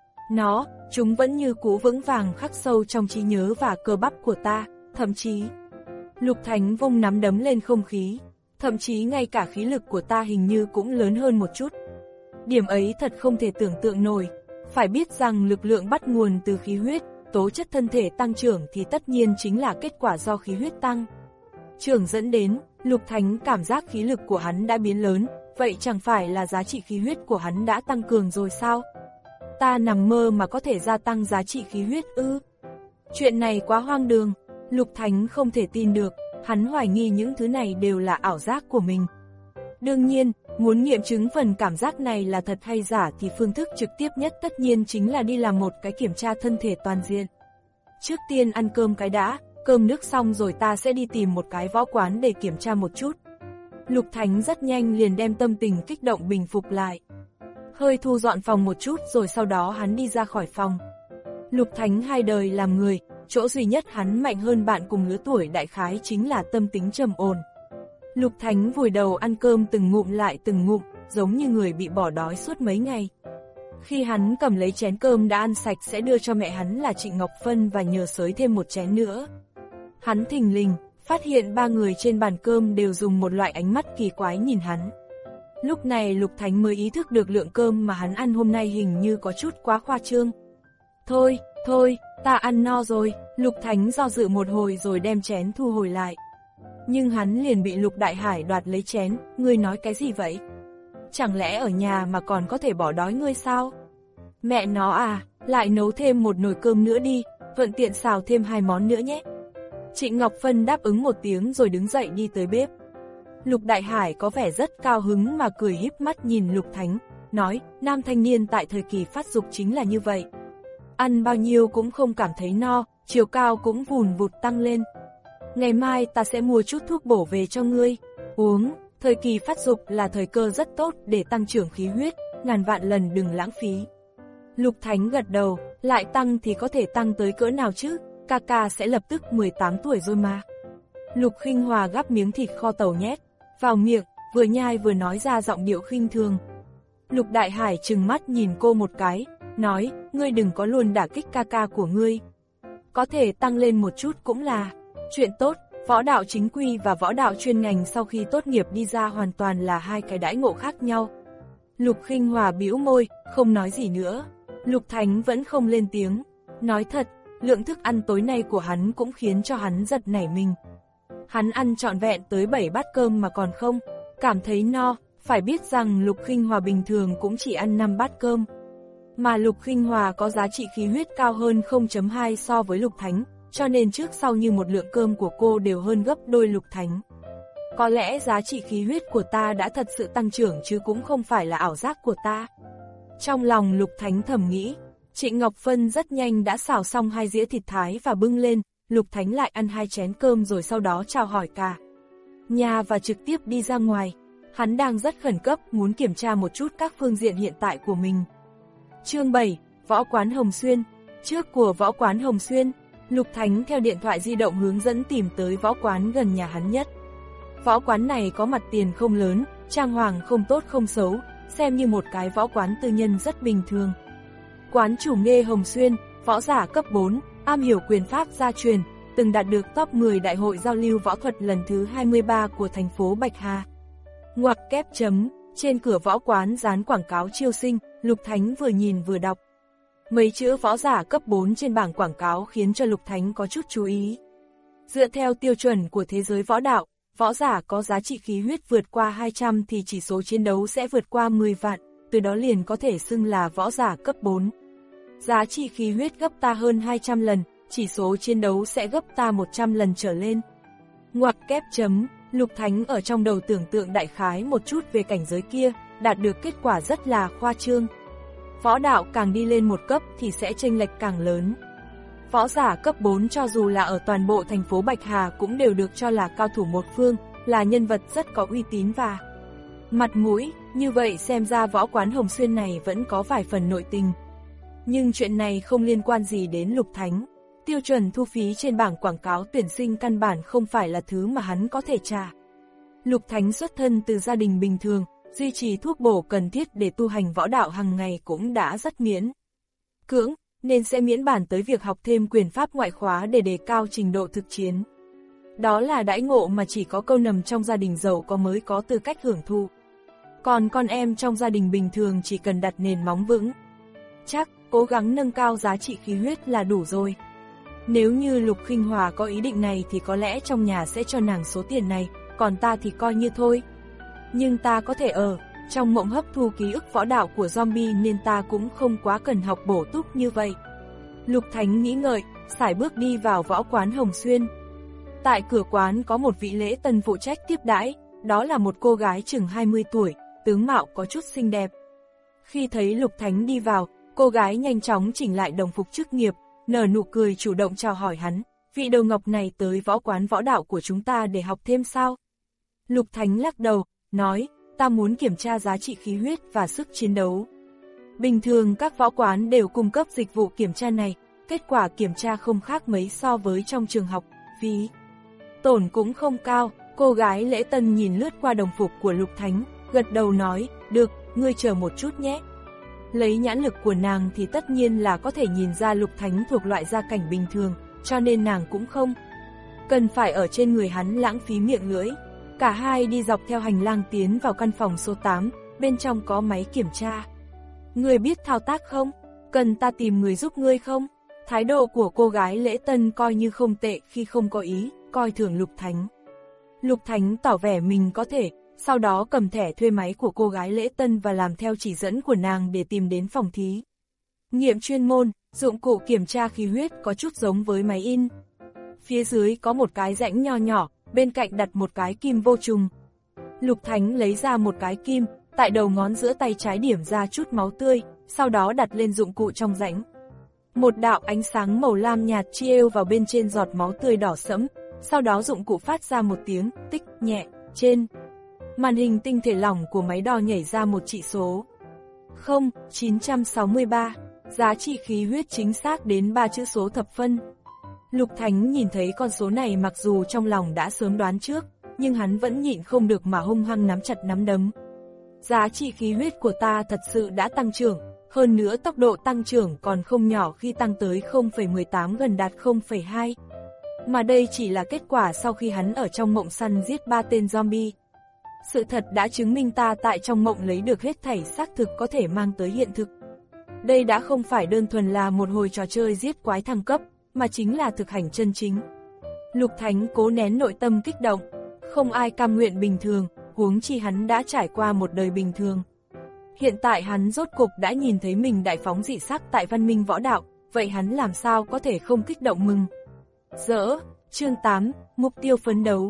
Speaker 2: nó, chúng vẫn như cũ vững vàng khắc sâu trong trí nhớ và cơ bắp của ta, thậm chí Lục Thánh vung nắm đấm lên không khí, thậm chí ngay cả khí lực của ta hình như cũng lớn hơn một chút. Điểm ấy thật không thể tưởng tượng nổi, phải biết rằng lực lượng bắt nguồn từ khí huyết, tố chất thân thể tăng trưởng thì tất nhiên chính là kết quả do khí huyết tăng trưởng dẫn đến. Lục Thánh cảm giác khí lực của hắn đã biến lớn, vậy chẳng phải là giá trị khí huyết của hắn đã tăng cường rồi sao? Ta nằm mơ mà có thể gia tăng giá trị khí huyết ư? Chuyện này quá hoang đường, Lục Thánh không thể tin được, hắn hoài nghi những thứ này đều là ảo giác của mình. Đương nhiên, muốn nghiệm chứng phần cảm giác này là thật hay giả thì phương thức trực tiếp nhất tất nhiên chính là đi làm một cái kiểm tra thân thể toàn diện. Trước tiên ăn cơm cái đã, cơm nước xong rồi ta sẽ đi tìm một cái võ quán để kiểm tra một chút. Lục Thánh rất nhanh liền đem tâm tình kích động bình phục lại. Hơi thu dọn phòng một chút rồi sau đó hắn đi ra khỏi phòng. Lục Thánh hai đời làm người, chỗ duy nhất hắn mạnh hơn bạn cùng lứa tuổi đại khái chính là tâm tính trầm ổn. Lục Thánh vùi đầu ăn cơm từng ngụm lại từng ngụm, giống như người bị bỏ đói suốt mấy ngày. Khi hắn cầm lấy chén cơm đã ăn sạch sẽ đưa cho mẹ hắn là Trịnh Ngọc Phân và nhờ xới thêm một chén nữa. Hắn thình lình, phát hiện ba người trên bàn cơm đều dùng một loại ánh mắt kỳ quái nhìn hắn. Lúc này Lục Thánh mới ý thức được lượng cơm mà hắn ăn hôm nay hình như có chút quá khoa trương. Thôi, thôi, ta ăn no rồi, Lục Thánh do dự một hồi rồi đem chén thu hồi lại. Nhưng hắn liền bị Lục Đại Hải đoạt lấy chén, ngươi nói cái gì vậy? Chẳng lẽ ở nhà mà còn có thể bỏ đói ngươi sao? Mẹ nó à, lại nấu thêm một nồi cơm nữa đi, thuận tiện xào thêm hai món nữa nhé. Trịnh Ngọc Phân đáp ứng một tiếng rồi đứng dậy đi tới bếp. Lục Đại Hải có vẻ rất cao hứng mà cười híp mắt nhìn Lục Thánh, nói, nam thanh niên tại thời kỳ phát dục chính là như vậy. Ăn bao nhiêu cũng không cảm thấy no, chiều cao cũng vùn vụt tăng lên. Ngày mai ta sẽ mua chút thuốc bổ về cho ngươi, uống, thời kỳ phát dục là thời cơ rất tốt để tăng trưởng khí huyết, ngàn vạn lần đừng lãng phí. Lục Thánh gật đầu, lại tăng thì có thể tăng tới cỡ nào chứ, ca ca sẽ lập tức mười tám tuổi rồi mà. Lục Khinh Hòa gắp miếng thịt kho tàu nhét vào miệng, vừa nhai vừa nói ra giọng điệu khinh thường. Lục Đại Hải trừng mắt nhìn cô một cái, nói, ngươi đừng có luôn đả kích ca ca của ngươi. Có thể tăng lên một chút cũng là chuyện tốt, võ đạo chính quy và võ đạo chuyên ngành sau khi tốt nghiệp đi ra hoàn toàn là hai cái đãi ngộ khác nhau. Lục Khinh Hòa bĩu môi, không nói gì nữa. Lục Thánh vẫn không lên tiếng. Nói thật, lượng thức ăn tối nay của hắn cũng khiến cho hắn giật nảy mình. Hắn ăn trọn vẹn tới bảy bát cơm mà còn không cảm thấy no, phải biết rằng Lục Khinh Hòa bình thường cũng chỉ ăn năm bát cơm. Mà Lục Khinh Hòa có giá trị khí huyết cao hơn không chấm hai so với Lục Thánh, cho nên trước sau như một lượng cơm của cô đều hơn gấp đôi Lục Thánh. Có lẽ giá trị khí huyết của ta đã thật sự tăng trưởng chứ cũng không phải là ảo giác của ta. Trong lòng Lục Thánh thầm nghĩ, Trịnh Ngọc Phân rất nhanh đã xào xong hai dĩa thịt thái và bưng lên, Lục Thánh lại ăn hai chén cơm rồi sau đó chào hỏi cả nhà và trực tiếp đi ra ngoài. Hắn đang rất khẩn cấp muốn kiểm tra một chút các phương diện hiện tại của mình. Chương bảy, Võ quán Hồng Xuyên. Trước của Võ quán Hồng Xuyên, Lục Thánh theo điện thoại di động hướng dẫn tìm tới võ quán gần nhà hắn nhất. Võ quán này có mặt tiền không lớn, trang hoàng không tốt không xấu, xem như một cái võ quán tư nhân rất bình thường. Quán chủ Nghê Hồng Xuyên, võ giả cấp bốn, am hiểu quyền pháp gia truyền, từng đạt được top mười đại hội giao lưu võ thuật lần thứ hai mươi ba của thành phố Bạch Hà. Ngoặc kép chấm, trên cửa võ quán dán quảng cáo chiêu sinh, Lục Thánh vừa nhìn vừa đọc. Mấy chữ võ giả cấp bốn trên bảng quảng cáo khiến cho Lục Thánh có chút chú ý. Dựa theo tiêu chuẩn của thế giới võ đạo, võ giả có giá trị khí huyết vượt qua hai trăm thì chỉ số chiến đấu sẽ vượt qua mười vạn, từ đó liền có thể xưng là võ giả cấp bốn. Giá trị khí huyết gấp ta hơn hai trăm lần, chỉ số chiến đấu sẽ gấp ta một trăm lần trở lên. Ngoặc kép chấm, Lục Thánh ở trong đầu tưởng tượng đại khái một chút về cảnh giới kia, đạt được kết quả rất là khoa trương. Võ đạo càng đi lên một cấp thì sẽ chênh lệch càng lớn. Võ giả cấp bốn cho dù là ở toàn bộ thành phố Bạch Hà cũng đều được cho là cao thủ một phương, là nhân vật rất có uy tín và mặt mũi, như vậy xem ra võ quán Hồng Xuyên này vẫn có vài phần nội tình. Nhưng chuyện này không liên quan gì đến Lục Thánh. Tiêu chuẩn thu phí trên bảng quảng cáo tuyển sinh căn bản không phải là thứ mà hắn có thể trả. Lục Thánh xuất thân từ gia đình bình thường, duy trì thuốc bổ cần thiết để tu hành võ đạo hàng ngày cũng đã rất miễn cưỡng, nên sẽ miễn bản tới việc học thêm quyền pháp ngoại khóa để đề cao trình độ thực chiến. Đó là đãi ngộ mà chỉ có câu nằm trong gia đình giàu có mới có tư cách hưởng thụ. Còn con em trong gia đình bình thường chỉ cần đặt nền móng vững chắc, cố gắng nâng cao giá trị khí huyết là đủ rồi. Nếu như Lục Khinh Hòa có ý định này thì có lẽ trong nhà sẽ cho nàng số tiền này, còn ta thì coi như thôi. Nhưng ta có thể ở trong mộng hấp thu ký ức võ đạo của zombie nên ta cũng không quá cần học bổ túc như vậy. Lục Thánh nghĩ ngợi, sải bước đi vào võ quán Hồng Xuyên. Tại cửa quán có một vị lễ tân phụ trách tiếp đãi, đó là một cô gái chừng hai mươi tuổi, tướng mạo có chút xinh đẹp. Khi thấy Lục Thánh đi vào, cô gái nhanh chóng chỉnh lại đồng phục chức nghiệp, nở nụ cười chủ động chào hỏi hắn, vị đầu ngọc này tới võ quán võ đạo của chúng ta để học thêm sao? Lục Thánh lắc đầu, nói, ta muốn kiểm tra giá trị khí huyết và sức chiến đấu. Bình thường các võ quán đều cung cấp dịch vụ kiểm tra này, kết quả kiểm tra không khác mấy so với trong trường học, phí tổn cũng không cao. Cô gái lễ tân nhìn lướt qua đồng phục của Lục Thánh, gật đầu nói, được, ngươi chờ một chút nhé. Lấy nhãn lực của nàng thì tất nhiên là có thể nhìn ra Lục Thánh thuộc loại gia cảnh bình thường, cho nên nàng cũng không cần phải ở trên người hắn lãng phí miệng lưỡi. Cả hai đi dọc theo hành lang tiến vào căn phòng số tám, bên trong có máy kiểm tra. Ngươi biết thao tác không? Cần ta tìm người giúp ngươi không? Thái độ của cô gái lễ tân coi như không tệ khi không có ý, coi thường Lục Thánh. Lục Thánh tỏ vẻ mình có thể, sau đó cầm thẻ thuê máy của cô gái lễ tân và làm theo chỉ dẫn của nàng để tìm đến phòng thí nghiệm chuyên môn. Dụng cụ kiểm tra khí huyết có chút giống với máy in. Phía dưới có một cái rãnh nho nhỏ, bên cạnh đặt một cái kim vô trùng. Lục Thánh lấy ra một cái kim, tại đầu ngón giữa tay trái điểm ra chút máu tươi, sau đó đặt lên dụng cụ trong rãnh. Một đạo ánh sáng màu lam nhạt chiếu vào bên trên giọt máu tươi đỏ sẫm, sau đó dụng cụ phát ra một tiếng tích nhẹ, trên màn hình tinh thể lỏng của máy đo nhảy ra một chỉ số không chín sáu ba, giá trị khí huyết chính xác đến ba chữ số thập phân. Lục Thánh nhìn thấy con số này mặc dù trong lòng đã sớm đoán trước, nhưng hắn vẫn nhịn không được mà hung hăng nắm chặt nắm đấm. Giá trị khí huyết của ta thật sự đã tăng trưởng, hơn nữa tốc độ tăng trưởng còn không nhỏ khi tăng tới không phẩy mười tám gần đạt không phẩy hai. Mà đây chỉ là kết quả sau khi hắn ở trong mộng săn giết ba tên zombie. Sự thật đã chứng minh ta tại trong mộng lấy được hết thảy xác thực có thể mang tới hiện thực. Đây đã không phải đơn thuần là một hồi trò chơi giết quái thăng cấp, mà chính là thực hành chân chính. Lục Thánh cố nén nội tâm kích động, không ai cam nguyện bình thường, huống chi hắn đã trải qua một đời bình thường. Hiện tại hắn rốt cục đã nhìn thấy mình đại phóng dị sắc tại văn minh võ đạo, vậy hắn làm sao có thể không kích động mừng. Dỡ, chương tám, mục tiêu phấn đấu. Tiếp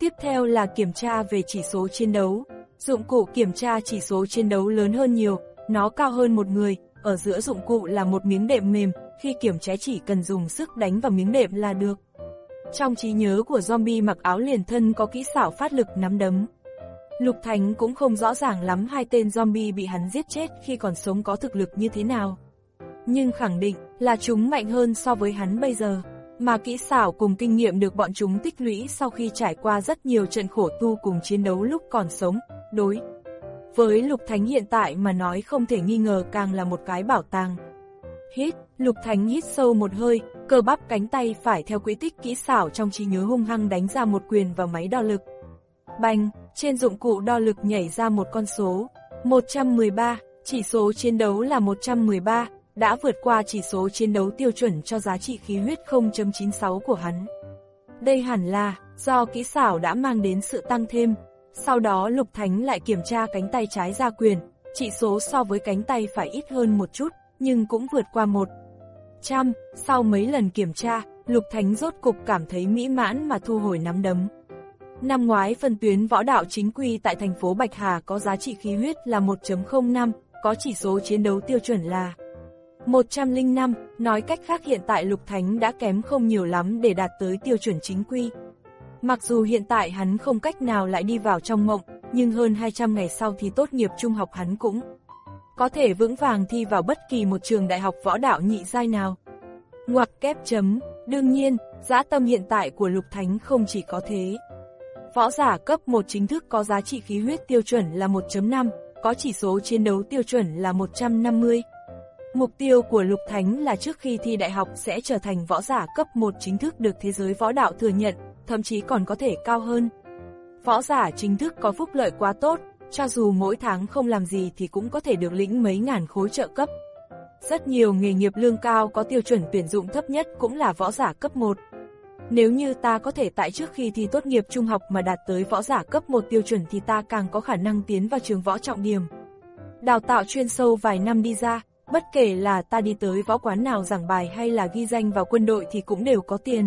Speaker 2: Tiếp theo là kiểm tra về chỉ số chiến đấu. Dụng cụ kiểm tra chỉ số chiến đấu lớn hơn nhiều, nó cao hơn một người, ở giữa dụng cụ là một miếng đệm mềm, khi kiểm tra chỉ cần dùng sức đánh vào miếng đệm là được. Trong trí nhớ của zombie mặc áo liền thân có kỹ xảo phát lực nắm đấm. Lục Thánh cũng không rõ ràng lắm hai tên zombie bị hắn giết chết khi còn sống có thực lực như thế nào. Nhưng khẳng định là chúng mạnh hơn so với hắn bây giờ, mà kỹ xảo cùng kinh nghiệm được bọn chúng tích lũy sau khi trải qua rất nhiều trận khổ tu cùng chiến đấu lúc còn sống, đối với Lục Thánh hiện tại mà nói không thể nghi ngờ càng là một cái bảo tàng. Hít, Lục Thánh hít sâu một hơi, cơ bắp cánh tay phải theo quỹ tích kỹ xảo trong trí nhớ hung hăng đánh ra một quyền vào máy đo lực. Bành, trên dụng cụ đo lực nhảy ra một con số, một trăm mười ba, chỉ số chiến đấu là một trăm mười ba, đã vượt qua chỉ số chiến đấu tiêu chuẩn cho giá trị khí huyết không chấm chín sáu của hắn. Đây hẳn là do kỹ xảo đã mang đến sự tăng thêm. Sau đó Lục Thánh lại kiểm tra cánh tay trái ra quyền, chỉ số so với cánh tay phải ít hơn một chút, nhưng cũng vượt qua một trăm. Sau mấy lần kiểm tra, Lục Thánh rốt cục cảm thấy mỹ mãn mà thu hồi nắm đấm. Năm ngoái phân tuyến võ đạo chính quy tại thành phố Bạch Hà có giá trị khí huyết là một chấm không năm, có chỉ số chiến đấu tiêu chuẩn là một trăm lẻ năm, nói cách khác hiện tại Lục Thánh đã kém không nhiều lắm để đạt tới tiêu chuẩn chính quy. Mặc dù hiện tại hắn không cách nào lại đi vào trong mộng, nhưng hơn hai trăm ngày sau thì tốt nghiệp trung học hắn cũng có thể vững vàng thi vào bất kỳ một trường đại học võ đạo nhị giai nào. Ngoặc kép chấm, đương nhiên, dã tâm hiện tại của Lục Thánh không chỉ có thế. Võ giả cấp một chính thức có giá trị khí huyết tiêu chuẩn là một chấm năm, có chỉ số chiến đấu tiêu chuẩn là một trăm năm mươi. Mục tiêu của Lục Thánh là trước khi thi đại học sẽ trở thành võ giả cấp một chính thức được thế giới võ đạo thừa nhận, thậm chí còn có thể cao hơn. Võ giả chính thức có phúc lợi quá tốt, cho dù mỗi tháng không làm gì thì cũng có thể được lĩnh mấy ngàn khối trợ cấp. Rất nhiều nghề nghiệp lương cao có tiêu chuẩn tuyển dụng thấp nhất cũng là võ giả cấp một. Nếu như ta có thể tại trước khi thi tốt nghiệp trung học mà đạt tới võ giả cấp một tiêu chuẩn thì ta càng có khả năng tiến vào trường võ trọng điểm. Đào tạo chuyên sâu vài năm đi ra, bất kể là ta đi tới võ quán nào giảng bài hay là ghi danh vào quân đội thì cũng đều có tiền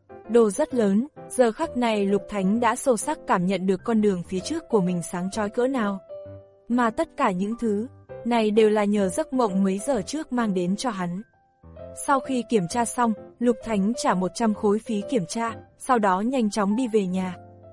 Speaker 2: đồ rất lớn. Giờ khắc này Lục Thánh đã sâu sắc cảm nhận được con đường phía trước của mình sáng chói cỡ nào. Mà tất cả những thứ này đều là nhờ giấc mộng mấy giờ trước mang đến cho hắn. Sau khi kiểm tra xong, Lục Thánh trả một trăm khối phí kiểm tra, sau đó nhanh chóng đi về nhà.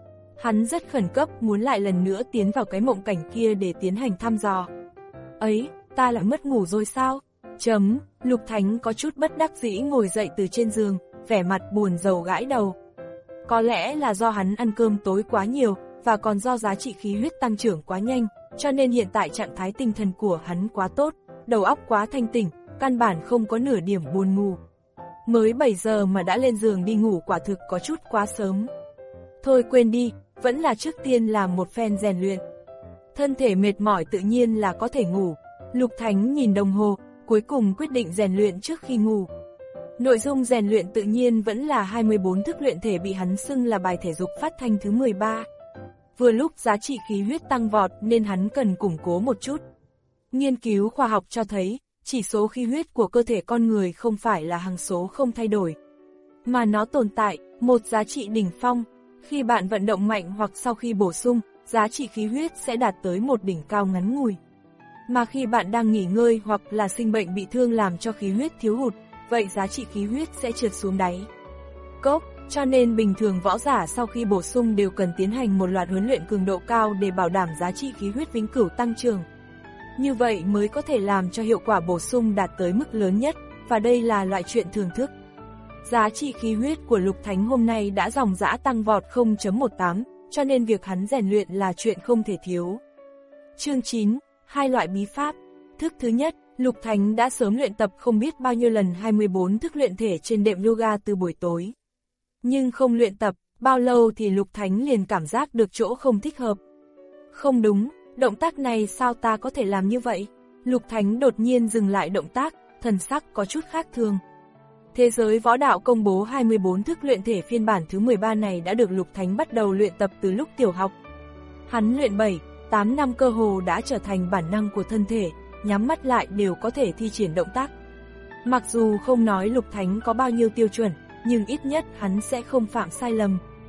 Speaker 2: Hắn rất khẩn cấp muốn lại lần nữa tiến vào cái mộng cảnh kia để tiến hành thăm dò. Ấy, ta lại mất ngủ rồi sao? Chấm, Lục Thánh có chút bất đắc dĩ ngồi dậy từ trên giường, vẻ mặt buồn rầu gãi đầu. Có lẽ là do hắn ăn cơm tối quá nhiều, và còn do giá trị khí huyết tăng trưởng quá nhanh, cho nên hiện tại trạng thái tinh thần của hắn quá tốt, đầu óc quá thanh tỉnh, căn bản không có nửa điểm buồn ngủ. Mới bảy giờ mà đã lên giường đi ngủ quả thực có chút quá sớm. Thôi quên đi, vẫn là trước tiên làm một phen rèn luyện. Thân thể mệt mỏi tự nhiên là có thể ngủ. Lục Thánh nhìn đồng hồ, cuối cùng quyết định rèn luyện trước khi ngủ. Nội dung rèn luyện tự nhiên vẫn là hai mươi bốn thức luyện thể bị hắn xưng là bài thể dục phát thanh thứ mười ba. Vừa lúc giá trị khí huyết tăng vọt nên hắn cần củng cố một chút. Nghiên cứu khoa học cho thấy, chỉ số khí huyết của cơ thể con người không phải là hằng số không thay đổi, mà nó tồn tại một giá trị đỉnh phong. Khi bạn vận động mạnh hoặc sau khi bổ sung, giá trị khí huyết sẽ đạt tới một đỉnh cao ngắn ngủi. Mà khi bạn đang nghỉ ngơi hoặc là sinh bệnh bị thương làm cho khí huyết thiếu hụt, vậy giá trị khí huyết sẽ trượt xuống đáy cốc. Cho nên bình thường võ giả sau khi bổ sung đều cần tiến hành một loạt huấn luyện cường độ cao để bảo đảm giá trị khí huyết vĩnh cửu tăng trưởng. Như vậy mới có thể làm cho hiệu quả bổ sung đạt tới mức lớn nhất, và đây là loại chuyện thường thức. Giá trị khí huyết của Lục Thánh hôm nay đã dòng dã tăng vọt không chấm một tám, cho nên việc hắn rèn luyện là chuyện không thể thiếu. Chương chín, hai loại bí pháp. Thức thứ nhất, Lục Thánh đã sớm luyện tập không biết bao nhiêu lần hai mươi bốn thức luyện thể trên đệm yoga từ buổi tối. Nhưng không luyện tập, bao lâu thì Lục Thánh liền cảm giác được chỗ không thích hợp. Không đúng, động tác này sao ta có thể làm như vậy? Lục Thánh đột nhiên dừng lại động tác, thần sắc có chút khác thường. Thế giới võ đạo công bố hai mươi bốn thức luyện thể phiên bản thứ mười ba này đã được Lục Thánh bắt đầu luyện tập từ lúc tiểu học. Hắn luyện bảy, tám năm cơ hồ đã trở thành bản năng của thân thể, nhắm mắt lại đều có thể thi triển động tác. Mặc dù không nói Lục Thánh có bao nhiêu tiêu chuẩn, nhưng ít nhất hắn sẽ không phạm sai lầm.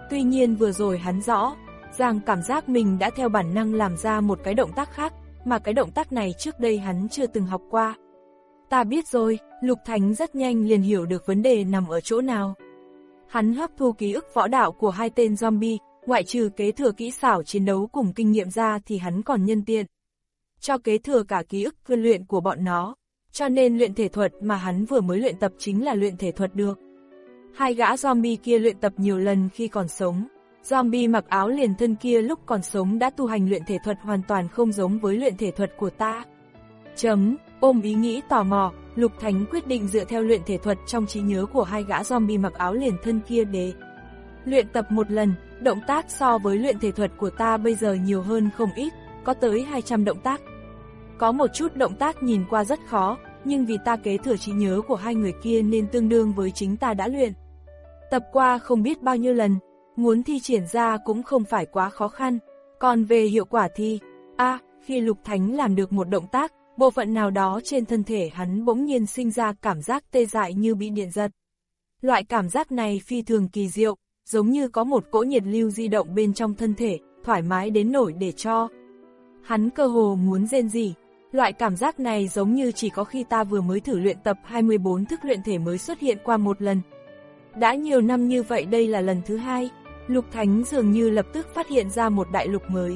Speaker 2: Tuy nhiên vừa rồi hắn rõ ràng cảm giác mình đã theo bản năng làm ra một cái động tác khác, mà cái động tác này trước đây hắn chưa từng học qua. Ta biết rồi, Lục Thánh rất nhanh liền hiểu được vấn đề nằm ở chỗ nào. Hắn hấp thu ký ức võ đạo của hai tên zombie, ngoại trừ kế thừa kỹ xảo chiến đấu cùng kinh nghiệm ra thì hắn còn nhân tiện cho kế thừa cả ký ức huấn luyện của bọn nó, cho nên luyện thể thuật mà hắn vừa mới luyện tập chính là luyện thể thuật được. Hai gã zombie kia luyện tập nhiều lần khi còn sống. Zombie mặc áo liền thân kia lúc còn sống đã tu hành luyện thể thuật hoàn toàn không giống với luyện thể thuật của ta. Chấm, ôm ý nghĩ tò mò, Lục Thánh quyết định dựa theo luyện thể thuật trong trí nhớ của hai gã zombie mặc áo liền thân kia để luyện tập một lần. Động tác so với luyện thể thuật của ta bây giờ nhiều hơn không ít, có tới hai trăm động tác. Có một chút động tác nhìn qua rất khó, nhưng vì ta kế thừa trí nhớ của hai người kia nên tương đương với chính ta đã luyện tập qua không biết bao nhiêu lần, muốn thi triển ra cũng không phải quá khó khăn. Còn về hiệu quả thì, a à, khi Lục Thánh làm được một động tác, bộ phận nào đó trên thân thể hắn bỗng nhiên sinh ra cảm giác tê dại như bị điện giật. Loại cảm giác này phi thường kỳ diệu, giống như có một cỗ nhiệt lưu di động bên trong thân thể, thoải mái đến nỗi để cho hắn cơ hồ muốn rên rỉ. Loại cảm giác này giống như chỉ có khi ta vừa mới thử luyện tập hai mươi bốn thức luyện thể mới xuất hiện qua một lần. Đã nhiều năm như vậy đây là lần thứ hai, Lục Thánh dường như lập tức phát hiện ra một đại lục mới.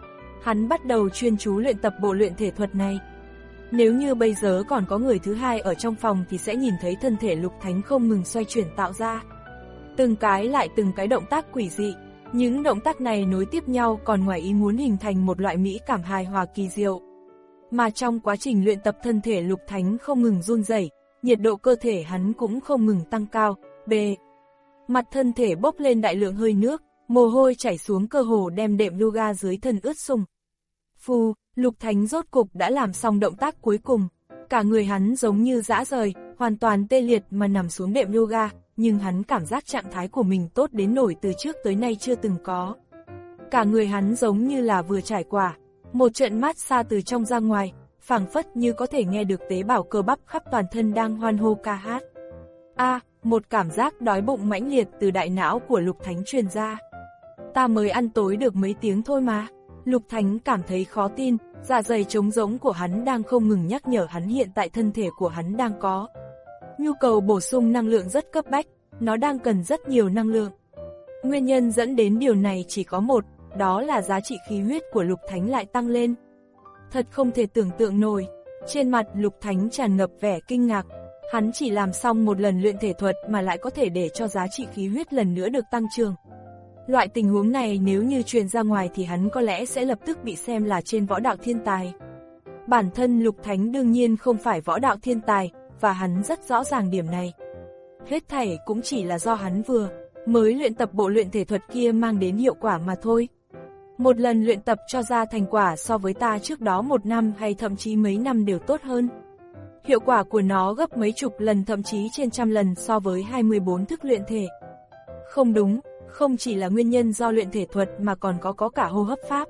Speaker 2: Hắn bắt đầu chuyên chú luyện tập bộ luyện thể thuật này. Nếu như bây giờ còn có người thứ hai ở trong phòng thì sẽ nhìn thấy thân thể Lục Thánh không ngừng xoay chuyển tạo ra từng cái lại từng cái động tác quỷ dị. Những động tác này nối tiếp nhau còn ngoài ý muốn hình thành một loại mỹ cảm hài hòa kỳ diệu. Mà trong quá trình luyện tập thân thể Lục Thánh không ngừng run rẩy, nhiệt độ cơ thể hắn cũng không ngừng tăng cao, bề mặt thân thể bốc lên đại lượng hơi nước, mồ hôi chảy xuống cơ hồ đem đệm yoga dưới thân ướt sũng. Phù, Lục Thánh rốt cục đã làm xong động tác cuối cùng, cả người hắn giống như rã rời, hoàn toàn tê liệt mà nằm xuống đệm yoga, nhưng hắn cảm giác trạng thái của mình tốt đến nỗi từ trước tới nay chưa từng có. Cả người hắn giống như là vừa trải qua một trận mát xa từ trong ra ngoài, phảng phất như có thể nghe được tế bào cơ bắp khắp toàn thân đang hoan hô ca hát. A, à, một cảm giác đói bụng mãnh liệt từ đại não của Lục Thánh truyền ra. Ta mới ăn tối được mấy tiếng thôi mà. Lục Thánh cảm thấy khó tin, dạ dày trống rỗng của hắn đang không ngừng nhắc nhở hắn hiện tại thân thể của hắn đang có nhu cầu bổ sung năng lượng rất cấp bách, nó đang cần rất nhiều năng lượng. Nguyên nhân dẫn đến điều này chỉ có một, đó là giá trị khí huyết của Lục Thánh lại tăng lên. Thật không thể tưởng tượng nổi, trên mặt Lục Thánh tràn ngập vẻ kinh ngạc, hắn chỉ làm xong một lần luyện thể thuật mà lại có thể để cho giá trị khí huyết lần nữa được tăng trưởng. Loại tình huống này nếu như truyền ra ngoài thì hắn có lẽ sẽ lập tức bị xem là trên võ đạo thiên tài. Bản thân Lục Thánh đương nhiên không phải võ đạo thiên tài, và hắn rất rõ ràng điểm này. Hết thảy cũng chỉ là do hắn vừa mới luyện tập bộ luyện thể thuật kia mang đến hiệu quả mà thôi. Một lần luyện tập cho ra thành quả so với ta trước đó một năm hay thậm chí mấy năm đều tốt hơn. Hiệu quả của nó gấp mấy chục lần thậm chí trên trăm lần so với hai mươi bốn thức luyện thể. Không đúng, không chỉ là nguyên nhân do luyện thể thuật mà còn có có cả hô hấp pháp.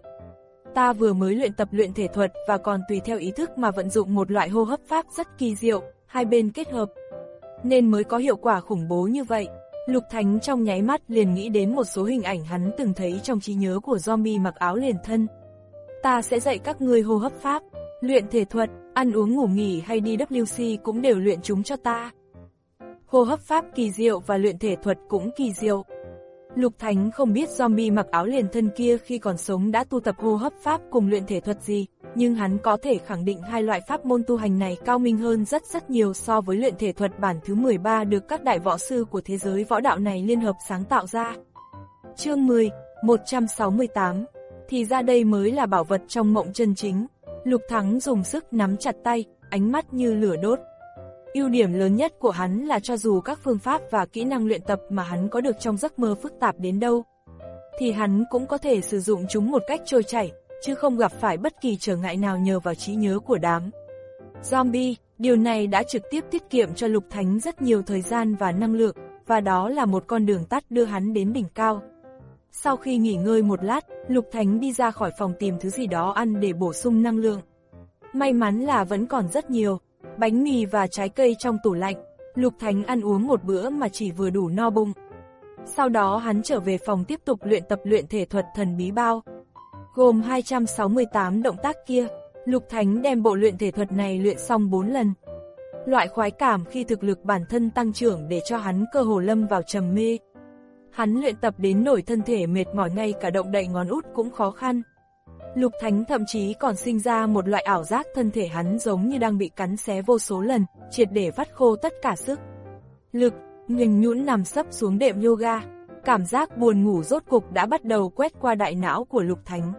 Speaker 2: Ta vừa mới luyện tập luyện thể thuật và còn tùy theo ý thức mà vận dụng một loại hô hấp pháp rất kỳ diệu, hai bên kết hợp, nên mới có hiệu quả khủng bố như vậy. Lục Thánh trong nháy mắt liền nghĩ đến một số hình ảnh hắn từng thấy trong trí nhớ của zombie mặc áo liền thân. Ta sẽ dạy các ngươi hô hấp pháp, luyện thể thuật, ăn uống ngủ nghỉ hay đi vê kép xê cũng đều luyện chúng cho ta. Hô hấp pháp kỳ diệu và luyện thể thuật cũng kỳ diệu. Lục Thánh không biết zombie mặc áo liền thân kia khi còn sống đã tu tập hô hấp pháp cùng luyện thể thuật gì, nhưng hắn có thể khẳng định hai loại pháp môn tu hành này cao minh hơn rất rất nhiều so với luyện thể thuật bản thứ mười ba được các đại võ sư của thế giới võ đạo này liên hợp sáng tạo ra. Chương mười, một trăm sáu mươi tám. Thì ra đây mới là bảo vật trong mộng chân chính. Lục Thắng dùng sức nắm chặt tay, ánh mắt như lửa đốt. Ưu điểm lớn nhất của hắn là cho dù các phương pháp và kỹ năng luyện tập mà hắn có được trong giấc mơ phức tạp đến đâu, thì hắn cũng có thể sử dụng chúng một cách trôi chảy, chứ không gặp phải bất kỳ trở ngại nào nhờ vào trí nhớ của đám zombie. Điều này đã trực tiếp tiết kiệm cho Lục Thánh rất nhiều thời gian và năng lượng, và đó là một con đường tắt đưa hắn đến đỉnh cao. Sau khi nghỉ ngơi một lát, Lục Thánh đi ra khỏi phòng tìm thứ gì đó ăn để bổ sung năng lượng. May mắn là vẫn còn rất nhiều bánh mì và trái cây trong tủ lạnh. Lục Thánh ăn uống một bữa mà chỉ vừa đủ no bụng. Sau đó hắn trở về phòng tiếp tục luyện tập luyện thể thuật thần bí bao. Gồm hai trăm sáu mươi tám động tác kia, Lục Thánh đem bộ luyện thể thuật này luyện xong bốn lần. Loại khoái cảm khi thực lực bản thân tăng trưởng để cho hắn cơ hồ lâm vào trầm mê. Hắn luyện tập đến nỗi thân thể mệt mỏi, ngay cả động đậy ngón út cũng khó khăn. Lục Thánh thậm chí còn sinh ra một loại ảo giác thân thể hắn giống như đang bị cắn xé vô số lần, triệt để vắt khô tất cả sức lực, mềm nhũn nằm sấp xuống đệm yoga. Cảm giác buồn ngủ rốt cục đã bắt đầu quét qua đại não của Lục Thánh.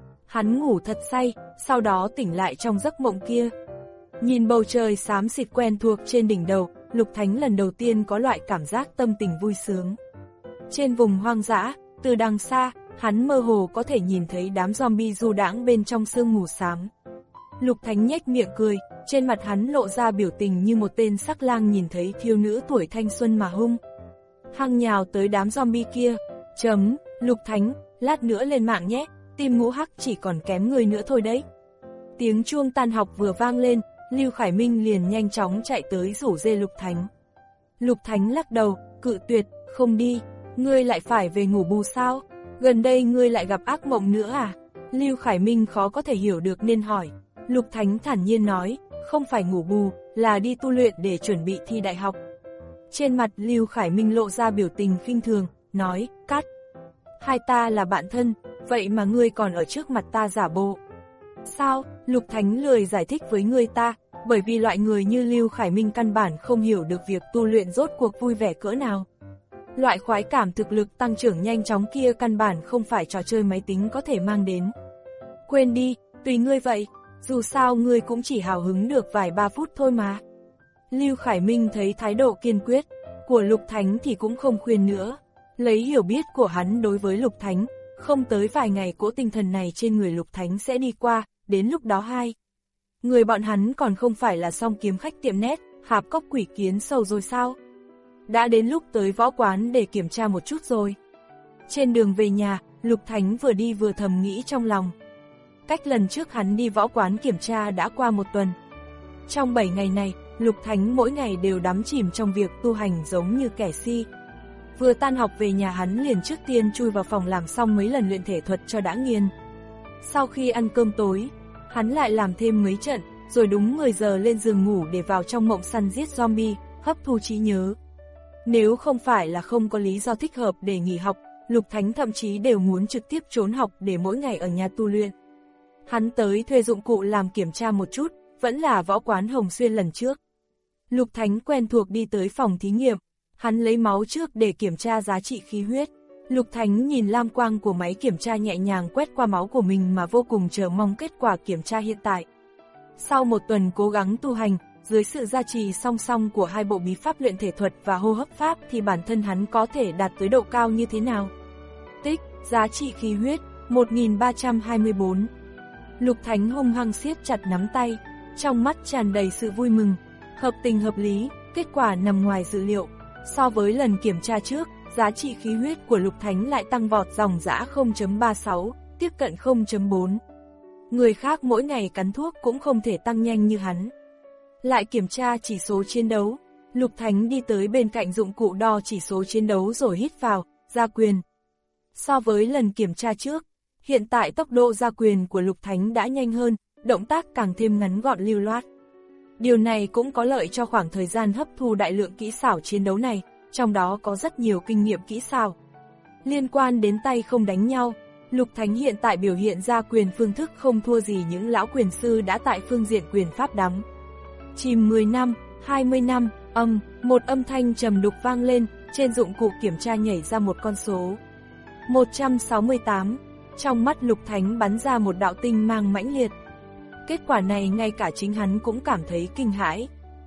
Speaker 2: Hắn ngủ thật say, sau đó tỉnh lại trong giấc mộng kia. Nhìn bầu trời xám xịt quen thuộc trên đỉnh đầu, Lục Thánh lần đầu tiên có loại cảm giác tâm tình vui sướng. Trên vùng hoang dã, từ đằng xa, hắn mơ hồ có thể nhìn thấy đám zombie du đãng bên trong sương mù xám. Lục Thánh nhếch miệng cười, trên mặt hắn lộ ra biểu tình như một tên sắc lang nhìn thấy thiếu nữ tuổi thanh xuân mà hung hăng nhào tới đám zombie kia. Chấm, Lục Thánh, lát nữa lên mạng nhé, team ngũ hắc chỉ còn kém người nữa thôi đấy. Tiếng chuông tan học vừa vang lên, Lưu Khải Minh liền nhanh chóng chạy tới rủ dê Lục Thánh. Lục Thánh lắc đầu, cự tuyệt, không đi, ngươi lại phải về ngủ bù sao? Gần đây ngươi lại gặp ác mộng nữa à? Lưu Khải Minh khó có thể hiểu được nên hỏi. Lục Thánh thản nhiên nói, không phải ngủ bù, là đi tu luyện để chuẩn bị thi đại học. Trên mặt Lưu Khải Minh lộ ra biểu tình khinh thường, nói, cắt. Hai ta là bạn thân, vậy mà ngươi còn ở trước mặt ta giả bộ. Sao? Lục Thánh lười giải thích với người ta, bởi vì loại người như Lưu Khải Minh căn bản không hiểu được việc tu luyện rốt cuộc vui vẻ cỡ nào. Loại khoái cảm thực lực tăng trưởng nhanh chóng kia căn bản không phải trò chơi máy tính có thể mang đến. Quên đi, tùy ngươi vậy, dù sao ngươi cũng chỉ hào hứng được vài ba phút thôi mà. Lưu Khải Minh thấy thái độ kiên quyết của Lục Thánh thì cũng không khuyên nữa. Lấy hiểu biết của hắn đối với Lục Thánh, không tới vài ngày cỗ tinh thần này trên người Lục Thánh sẽ đi qua, đến lúc đó hai người bọn hắn còn không phải là song kiếm khách tiệm nét, hạp cốc quỷ kiến sầu rồi sao? Đã đến lúc tới võ quán để kiểm tra một chút rồi. Trên đường về nhà, Lục Thánh vừa đi vừa thầm nghĩ trong lòng. Cách lần trước hắn đi võ quán kiểm tra đã qua một tuần. Trong bảy ngày này, Lục Thánh mỗi ngày đều đắm chìm trong việc tu hành giống như kẻ si. Vừa tan học về nhà hắn liền trước tiên chui vào phòng làm xong mấy lần luyện thể thuật cho đã nghiền. Sau khi ăn cơm tối, hắn lại làm thêm mấy trận, rồi đúng mười giờ lên giường ngủ để vào trong mộng săn giết zombie, hấp thu trí nhớ. Nếu không phải là không có lý do thích hợp để nghỉ học, Lục Thánh thậm chí đều muốn trực tiếp trốn học để mỗi ngày ở nhà tu luyện. Hắn tới thuê dụng cụ làm kiểm tra một chút, vẫn là võ quán Hồng Xuyên lần trước. Lục Thánh quen thuộc đi tới phòng thí nghiệm, hắn lấy máu trước để kiểm tra giá trị khí huyết. Lục Thánh nhìn lam quang của máy kiểm tra nhẹ nhàng quét qua máu của mình mà vô cùng chờ mong kết quả kiểm tra hiện tại. Sau một tuần cố gắng tu hành, dưới sự gia trì song song của hai bộ bí pháp luyện thể thuật và hô hấp pháp thì bản thân hắn có thể đạt tới độ cao như thế nào? Tích, giá trị khí huyết, một nghìn ba trăm hai mươi tư. Lục Thánh hung hăng siết chặt nắm tay, trong mắt tràn đầy sự vui mừng. Hợp tình hợp lý, kết quả nằm ngoài dự liệu. So với lần kiểm tra trước, giá trị khí huyết của Lục Thánh lại tăng vọt dòng dã không phẩy ba sáu, tiếp cận không phẩy bốn. Người khác mỗi ngày cắn thuốc cũng không thể tăng nhanh như hắn. Lại kiểm tra chỉ số chiến đấu, Lục Thánh đi tới bên cạnh dụng cụ đo chỉ số chiến đấu rồi hít vào, ra quyền. So với lần kiểm tra trước, hiện tại tốc độ ra quyền của Lục Thánh đã nhanh hơn, động tác càng thêm ngắn gọn lưu loát. Điều này cũng có lợi cho khoảng thời gian hấp thu đại lượng kỹ xảo chiến đấu này, trong đó có rất nhiều kinh nghiệm kỹ xảo liên quan đến tay không đánh nhau. Lục Thánh hiện tại biểu hiện ra quyền phương thức không thua gì những lão quyền sư đã tại phương diện quyền pháp đắm chìm mười năm, hai mươi năm, âm, một âm thanh trầm đục vang lên, trên dụng cụ kiểm tra nhảy ra một con số. một trăm sáu mươi tám, trong mắt Lục Thánh bắn ra một đạo tinh mang mãnh liệt. Kết quả này ngay cả chính hắn cũng cảm thấy kinh hãi.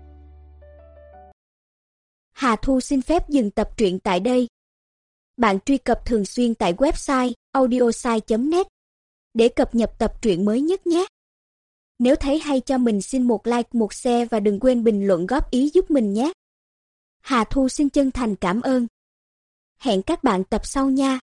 Speaker 3: Hà Thu xin phép dừng tập truyện tại đây. Bạn truy cập thường xuyên tại website audiosai chấm net để cập nhật tập truyện mới nhất nhé. Nếu thấy hay cho mình xin một like, một share và đừng quên bình luận góp ý giúp mình nhé. Hà Thu xin chân thành cảm ơn. Hẹn các bạn tập sau nha.